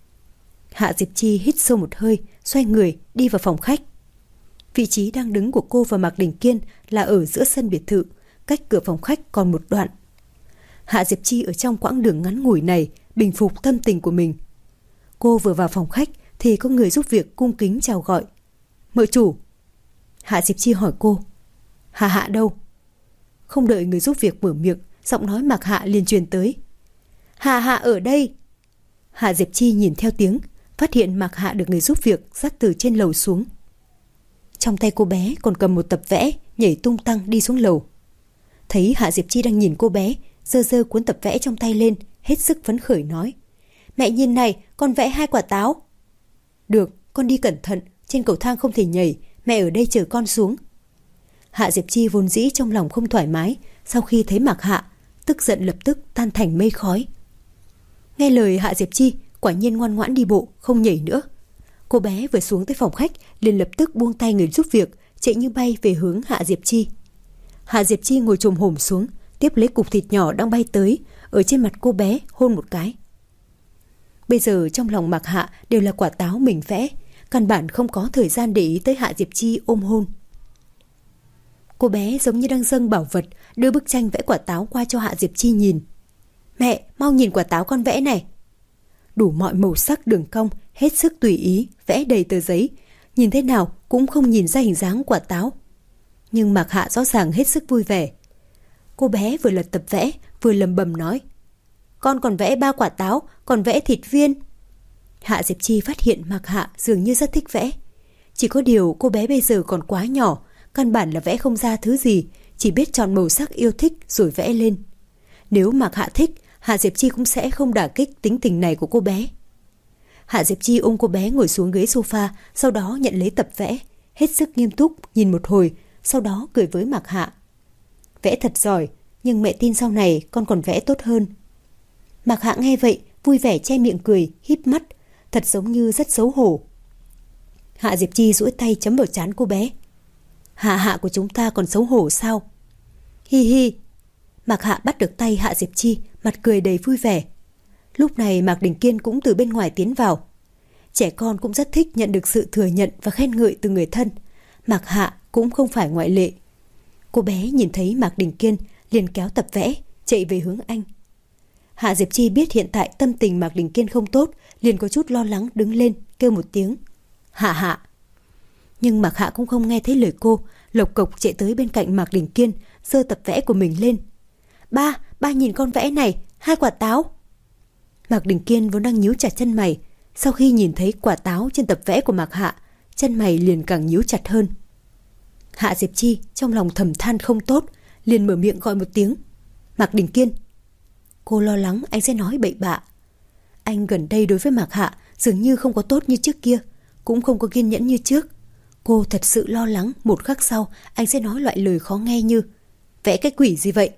Hạ Diệp Chi hít sâu một hơi, xoay người đi vào phòng khách. Vị trí đang đứng của cô và Mạc Đình Kiên là ở giữa sân biệt thự, cách cửa phòng khách còn một đoạn. Hạ Diệp Chi ở trong quãng đường ngắn ngủi này bình phục tâm tình của mình. Cô vừa vào phòng khách thì có người giúp việc cung kính chào gọi. Mợ chủ. Hạ Diệp Chi hỏi cô. Hạ Hạ đâu? Không đợi người giúp việc mở miệng, giọng nói Mạc Hạ liền truyền tới. Hạ Hạ ở đây. Hạ Diệp Chi nhìn theo tiếng, phát hiện Mạc Hạ được người giúp việc dắt từ trên lầu xuống. Trong tay cô bé còn cầm một tập vẽ, nhảy tung tăng đi xuống lầu. Thấy Hạ Diệp Chi đang nhìn cô bé, giơ giơ cuốn tập vẽ trong tay lên, hết sức phấn khởi nói. Mẹ nhìn này, con vẽ 2 quả táo. Được, con đi cẩn thận, trên cầu thang không thể nhảy, mẹ ở đây chờ con xuống. Hạ Diệp Chi vốn dĩ trong lòng không thoải mái, sau khi thấy Mạc Hạ, tức giận lập tức tan thành mây khói. Nghe lời Hạ Diệp Chi, quả nhiên ngoan ngoãn đi bộ, không nhảy nữa. Cô bé vừa xuống tới phòng khách, liền lập tức buông tay người giúp việc, chạy như bay về hướng Hạ Diệp Chi. Hạ Diệp Chi ngồi chồm hổm xuống, tiếp lấy cục thịt nhỏ đang bay tới, ở trên mặt cô bé hôn một cái. Bây giờ trong lòng Mạc Hạ đều là quả táo mình vẽ, căn bản không có thời gian để ý tới Hạ Diệp Chi ôm hôn. Cô bé giống như đang dâng bảo vật, đưa bức tranh vẽ quả táo qua cho Hạ Diệp Chi nhìn. Mẹ, mau nhìn quả táo con vẽ này. Đủ mọi màu sắc đường cong, hết sức tùy ý, vẽ đầy tờ giấy, nhìn thế nào cũng không nhìn ra hình dáng quả táo. Nhưng Mạc Hạ rõ ràng hết sức vui vẻ. Cô bé vừa lật tập vẽ, vừa lầm bầm nói. Con còn vẽ 3 quả táo, còn vẽ thịt viên. Hạ Diệp Chi phát hiện Mạc Hạ dường như rất thích vẽ. Chỉ có điều cô bé bây giờ còn quá nhỏ, căn bản là vẽ không ra thứ gì, chỉ biết chọn màu sắc yêu thích rồi vẽ lên. Nếu Mạc Hạ thích, Hạ Diệp Chi cũng sẽ không đả kích tính tình này của cô bé. Hạ Diệp Chi ôm cô bé ngồi xuống ghế sofa, sau đó nhận lấy tập vẽ, hết sức nghiêm túc nhìn một hồi, sau đó cười với Mạc Hạ. Vẽ thật giỏi, nhưng mẹ tin sau này con còn vẽ tốt hơn. Mạc Hạ nghe vậy, vui vẻ che miệng cười, híp mắt, thật giống như rất xấu hổ. Hạ Diệp Chi duỗi tay chấm vào trán cô bé. Hạ Hạ của chúng ta còn xấu hổ sao? Hi hi. Mạc Hạ bắt được tay Hạ Diệp Chi, mặt cười đầy vui vẻ. Lúc này Mạc Đình Kiên cũng từ bên ngoài tiến vào. Trẻ con cũng rất thích nhận được sự thừa nhận và khen ngợi từ người thân. Mạc Hạ cũng không phải ngoại lệ. Cô bé nhìn thấy Mạc Đình Kiên liền kéo tập vẽ, chạy về hướng anh. Hạ Diệp Chi biết hiện tại tâm tình Mạc Đình Kiên không tốt, liền có chút lo lắng đứng lên, kêu một tiếng. Hạ Hạ. Nhưng Mạc Hạ cũng không nghe thấy lời cô, lộc cộc chạy tới bên cạnh Mạc Đình Kiên, giơ tập vẽ của mình lên. Ba nhìn con vẽ này, 2 quả táo. Mạc Đình Kiên vốn đang nhíu chặt chân mày, sau khi nhìn thấy quả táo trên tập vẽ của Mạc Hạ, chân mày liền càng nhíu chặt hơn. Hạ Diệp Chi trong lòng thầm than không tốt, liền mở miệng gọi một tiếng. Mạc Đình Kiên. Cô lo lắng anh sẽ nói bậy bạ. Anh gần đây đối với Mạc Hạ dường như không có tốt như trước kia, cũng không có kiên nhẫn như trước. Cô thật sự lo lắng một khắc sau anh sẽ nói loại lời khó nghe như vẽ cái quỷ gì vậy.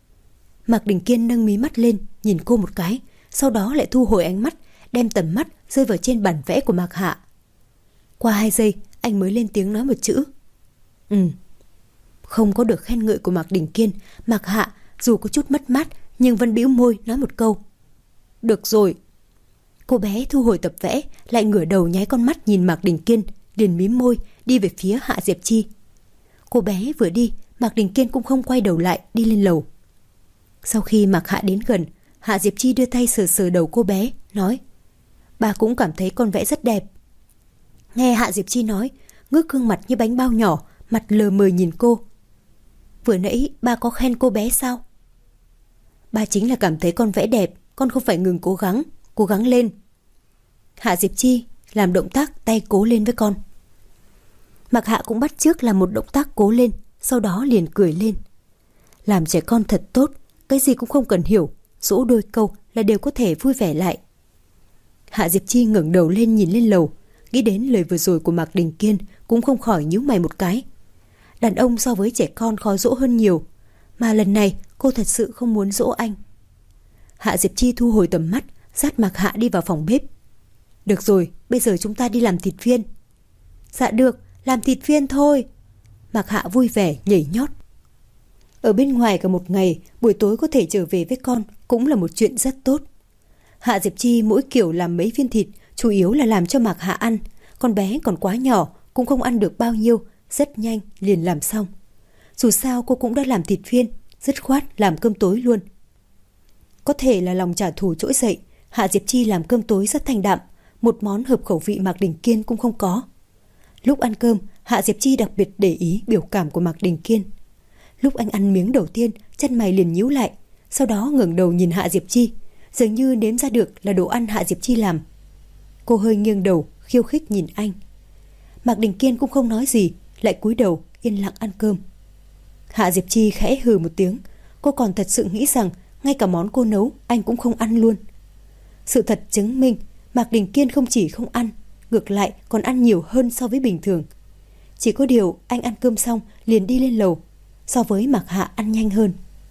Mạc Đình Kiên nâng mí mắt lên nhìn cô một cái, sau đó lại thu hồi ánh mắt, đem tầm mắt rơi vào trên bản vẽ của Mạc Hạ. Qua 2 giây anh mới lên tiếng nói một chữ. Không có được khen ngợi của Mạc Đình Kiên, Mạc Hạ dù có chút mất mát nhưng vẫn bĩu môi nói một câu. Được rồi. Cô bé thu hồi tập vẽ, lại ngửa đầu nháy con mắt nhìn Mạc Đình Kiên, liền mím môi đi về phía Hạ Diệp Chi. Cô bé vừa đi, Mạc Đình Kiên cũng không quay đầu lại đi lên lầu. Sau khi Mạc Hạ đến gần, Hạ Diệp Chi đưa tay sờ sờ đầu cô bé, nói. Ba cũng cảm thấy con vẽ rất đẹp. Nghe Hạ Diệp Chi nói, ngước gương mặt như bánh bao nhỏ, mặt lờ mờ nhìn cô. Vừa nãy ba có khen cô bé sao? Ba chính là cảm thấy con vẽ đẹp, con không phải ngừng cố gắng lên. Hạ Diệp Chi làm động tác tay cố lên với con. Mạc Hạ cũng bắt chước làm một động tác cố lên, sau đó liền cười lên. Làm trẻ con thật tốt, cái gì cũng không cần hiểu, dỗ đôi câu là đều có thể vui vẻ lại. Hạ Diệp Chi ngẩng đầu lên nhìn lên lầu, nghĩ đến lời vừa rồi của Mạc Đình Kiên cũng không khỏi nhíu mày một cái. Đàn ông so với trẻ con khó dỗ hơn nhiều, mà lần này cô thật sự không muốn dỗ anh. Hạ Diệp Chi thu hồi tầm mắt, dắt Mạc Hạ đi vào phòng bếp. Được rồi, bây giờ chúng ta đi làm thịt viên. Dạ được, làm thịt viên thôi. Mạc Hạ vui vẻ nhảy nhót. Ở bên ngoài cả một ngày, buổi tối có thể trở về với con cũng là một chuyện rất tốt. Hạ Diệp Chi mỗi kiểu làm mấy viên thịt, chủ yếu là làm cho Mạc Hạ ăn. Con bé còn quá nhỏ, cũng không ăn được bao nhiêu, rất nhanh liền làm xong. Dù sao cô cũng đã làm thịt viên, dứt khoát làm cơm tối luôn. Có thể là lòng trả thù trỗi dậy, Hạ Diệp Chi làm cơm tối rất thanh đạm, một món hợp khẩu vị Mạc Đình Kiên cũng không có. Lúc ăn cơm, Hạ Diệp Chi đặc biệt để ý biểu cảm của Mạc Đình Kiên. Lúc anh ăn miếng đầu tiên, chân mày liền nhíu lại, sau đó ngẩng đầu nhìn Hạ Diệp Chi, dường như nếm ra được là đồ ăn Hạ Diệp Chi làm. Cô hơi nghiêng đầu, khiêu khích nhìn anh. Mạc Đình Kiên cũng không nói gì, lại cúi đầu yên lặng ăn cơm. Hạ Diệp Chi khẽ hừ một tiếng, cô còn thật sự nghĩ rằng ngay cả món cô nấu anh cũng không ăn luôn. Sự thật chứng minh Mạc Đình Kiên không chỉ không ăn, ngược lại còn ăn nhiều hơn so với bình thường. Chỉ có điều anh ăn cơm xong liền đi lên lầu, so với Mạc Hạ ăn nhanh hơn.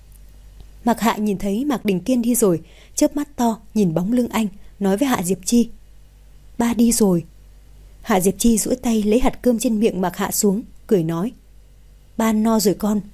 Mạc Hạ nhìn thấy Mạc Đình Kiên đi rồi, chớp mắt to nhìn bóng lưng anh, nói với Hạ Diệp Chi. Ba đi rồi. Hạ Diệp Chi duỗi tay lấy hạt cơm trên miệng Mạc Hạ xuống, cười nói. Ba ăn no rồi con.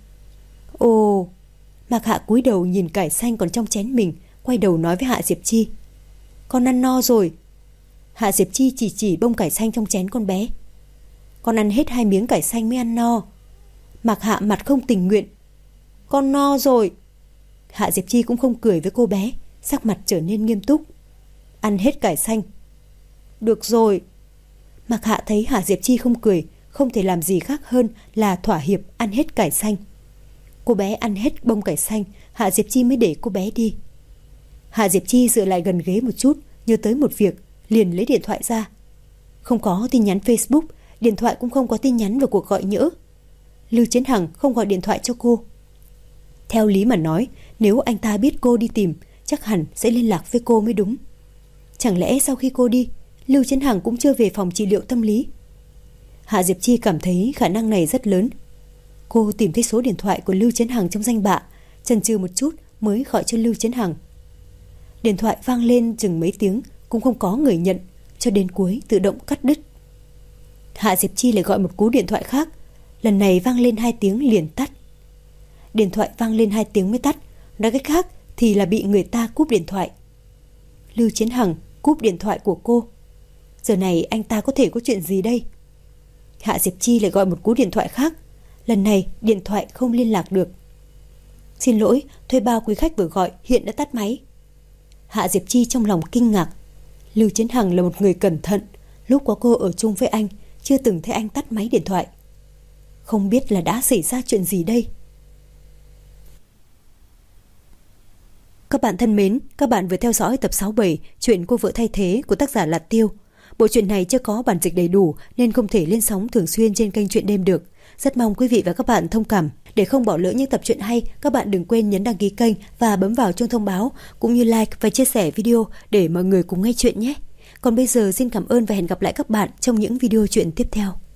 Ồ. Mạc Hạ cúi đầu nhìn cải xanh còn trong chén mình, quay đầu nói với Hạ Diệp Chi. Con ăn no rồi. Hạ Diệp Chi chỉ bông cải xanh trong chén con bé. Con ăn hết 2 miếng cải xanh mới ăn no. Mạc Hạ mặt không tình nguyện. Con no rồi. Hạ Diệp Chi cũng không cười với cô bé, sắc mặt trở nên nghiêm túc. Ăn hết cải xanh. Được rồi. Mạc Hạ thấy Hạ Diệp Chi không cười, không thể làm gì khác hơn là thỏa hiệp ăn hết cải xanh. Cô bé ăn hết bông cải xanh, Hạ Diệp Chi mới để cô bé đi. Hạ Diệp Chi dựa lại gần ghế một chút, nhớ tới một việc, liền lấy điện thoại ra. Không có tin nhắn Facebook, điện thoại cũng không có tin nhắn và cuộc gọi nhỡ. Lưu Chiến Hằng không gọi điện thoại cho cô. Theo lý mà nói, nếu anh ta biết cô đi tìm, chắc hẳn sẽ liên lạc với cô mới đúng. Chẳng lẽ sau khi cô đi, Lưu Chiến Hằng cũng chưa về phòng trị liệu tâm lý? Hạ Diệp Chi cảm thấy khả năng này rất lớn. Cô tìm thấy số điện thoại của Lưu Chiến Hằng trong danh bạ, chần chừ một chút mới gọi cho Lưu Chiến Hằng. Điện thoại vang lên chừng mấy tiếng cũng không có người nhận, cho đến cuối tự động cắt đứt. Hạ Diệp Chi lại gọi một cú điện thoại khác, lần này vang lên 2 tiếng liền tắt. Điện thoại vang lên 2 tiếng mới tắt, nói cách khác thì là bị người ta cúp điện thoại. Lưu Chiến Hằng cúp điện thoại của cô. Giờ này anh ta có thể có chuyện gì đây? Hạ Diệp Chi lại gọi một cú điện thoại khác, lần này điện thoại không liên lạc được. Xin lỗi, thuê bao quý khách vừa gọi hiện đã tắt máy. Hạ Diệp Chi trong lòng kinh ngạc. Lưu Chiến Hằng là một người cẩn thận, lúc có cô ở chung với anh chưa từng thấy anh tắt máy điện thoại. Không biết là đã xảy ra chuyện gì đây. Các bạn thân mến, các bạn vừa theo dõi tập 67 chuyện Cô vợ thay thế của tác giả Lạt Tiêu. Bộ truyện này chưa có bản dịch đầy đủ nên không thể lên sóng thường xuyên trên kênh Truyện Đêm được. Rất mong quý vị và các bạn thông cảm. Để không bỏ lỡ những tập truyện hay, các bạn đừng quên nhấn đăng ký kênh và bấm vào chuông thông báo, cũng như like và chia sẻ video để mọi người cùng nghe chuyện nhé. Còn bây giờ xin cảm ơn và hẹn gặp lại các bạn trong những video truyện tiếp theo.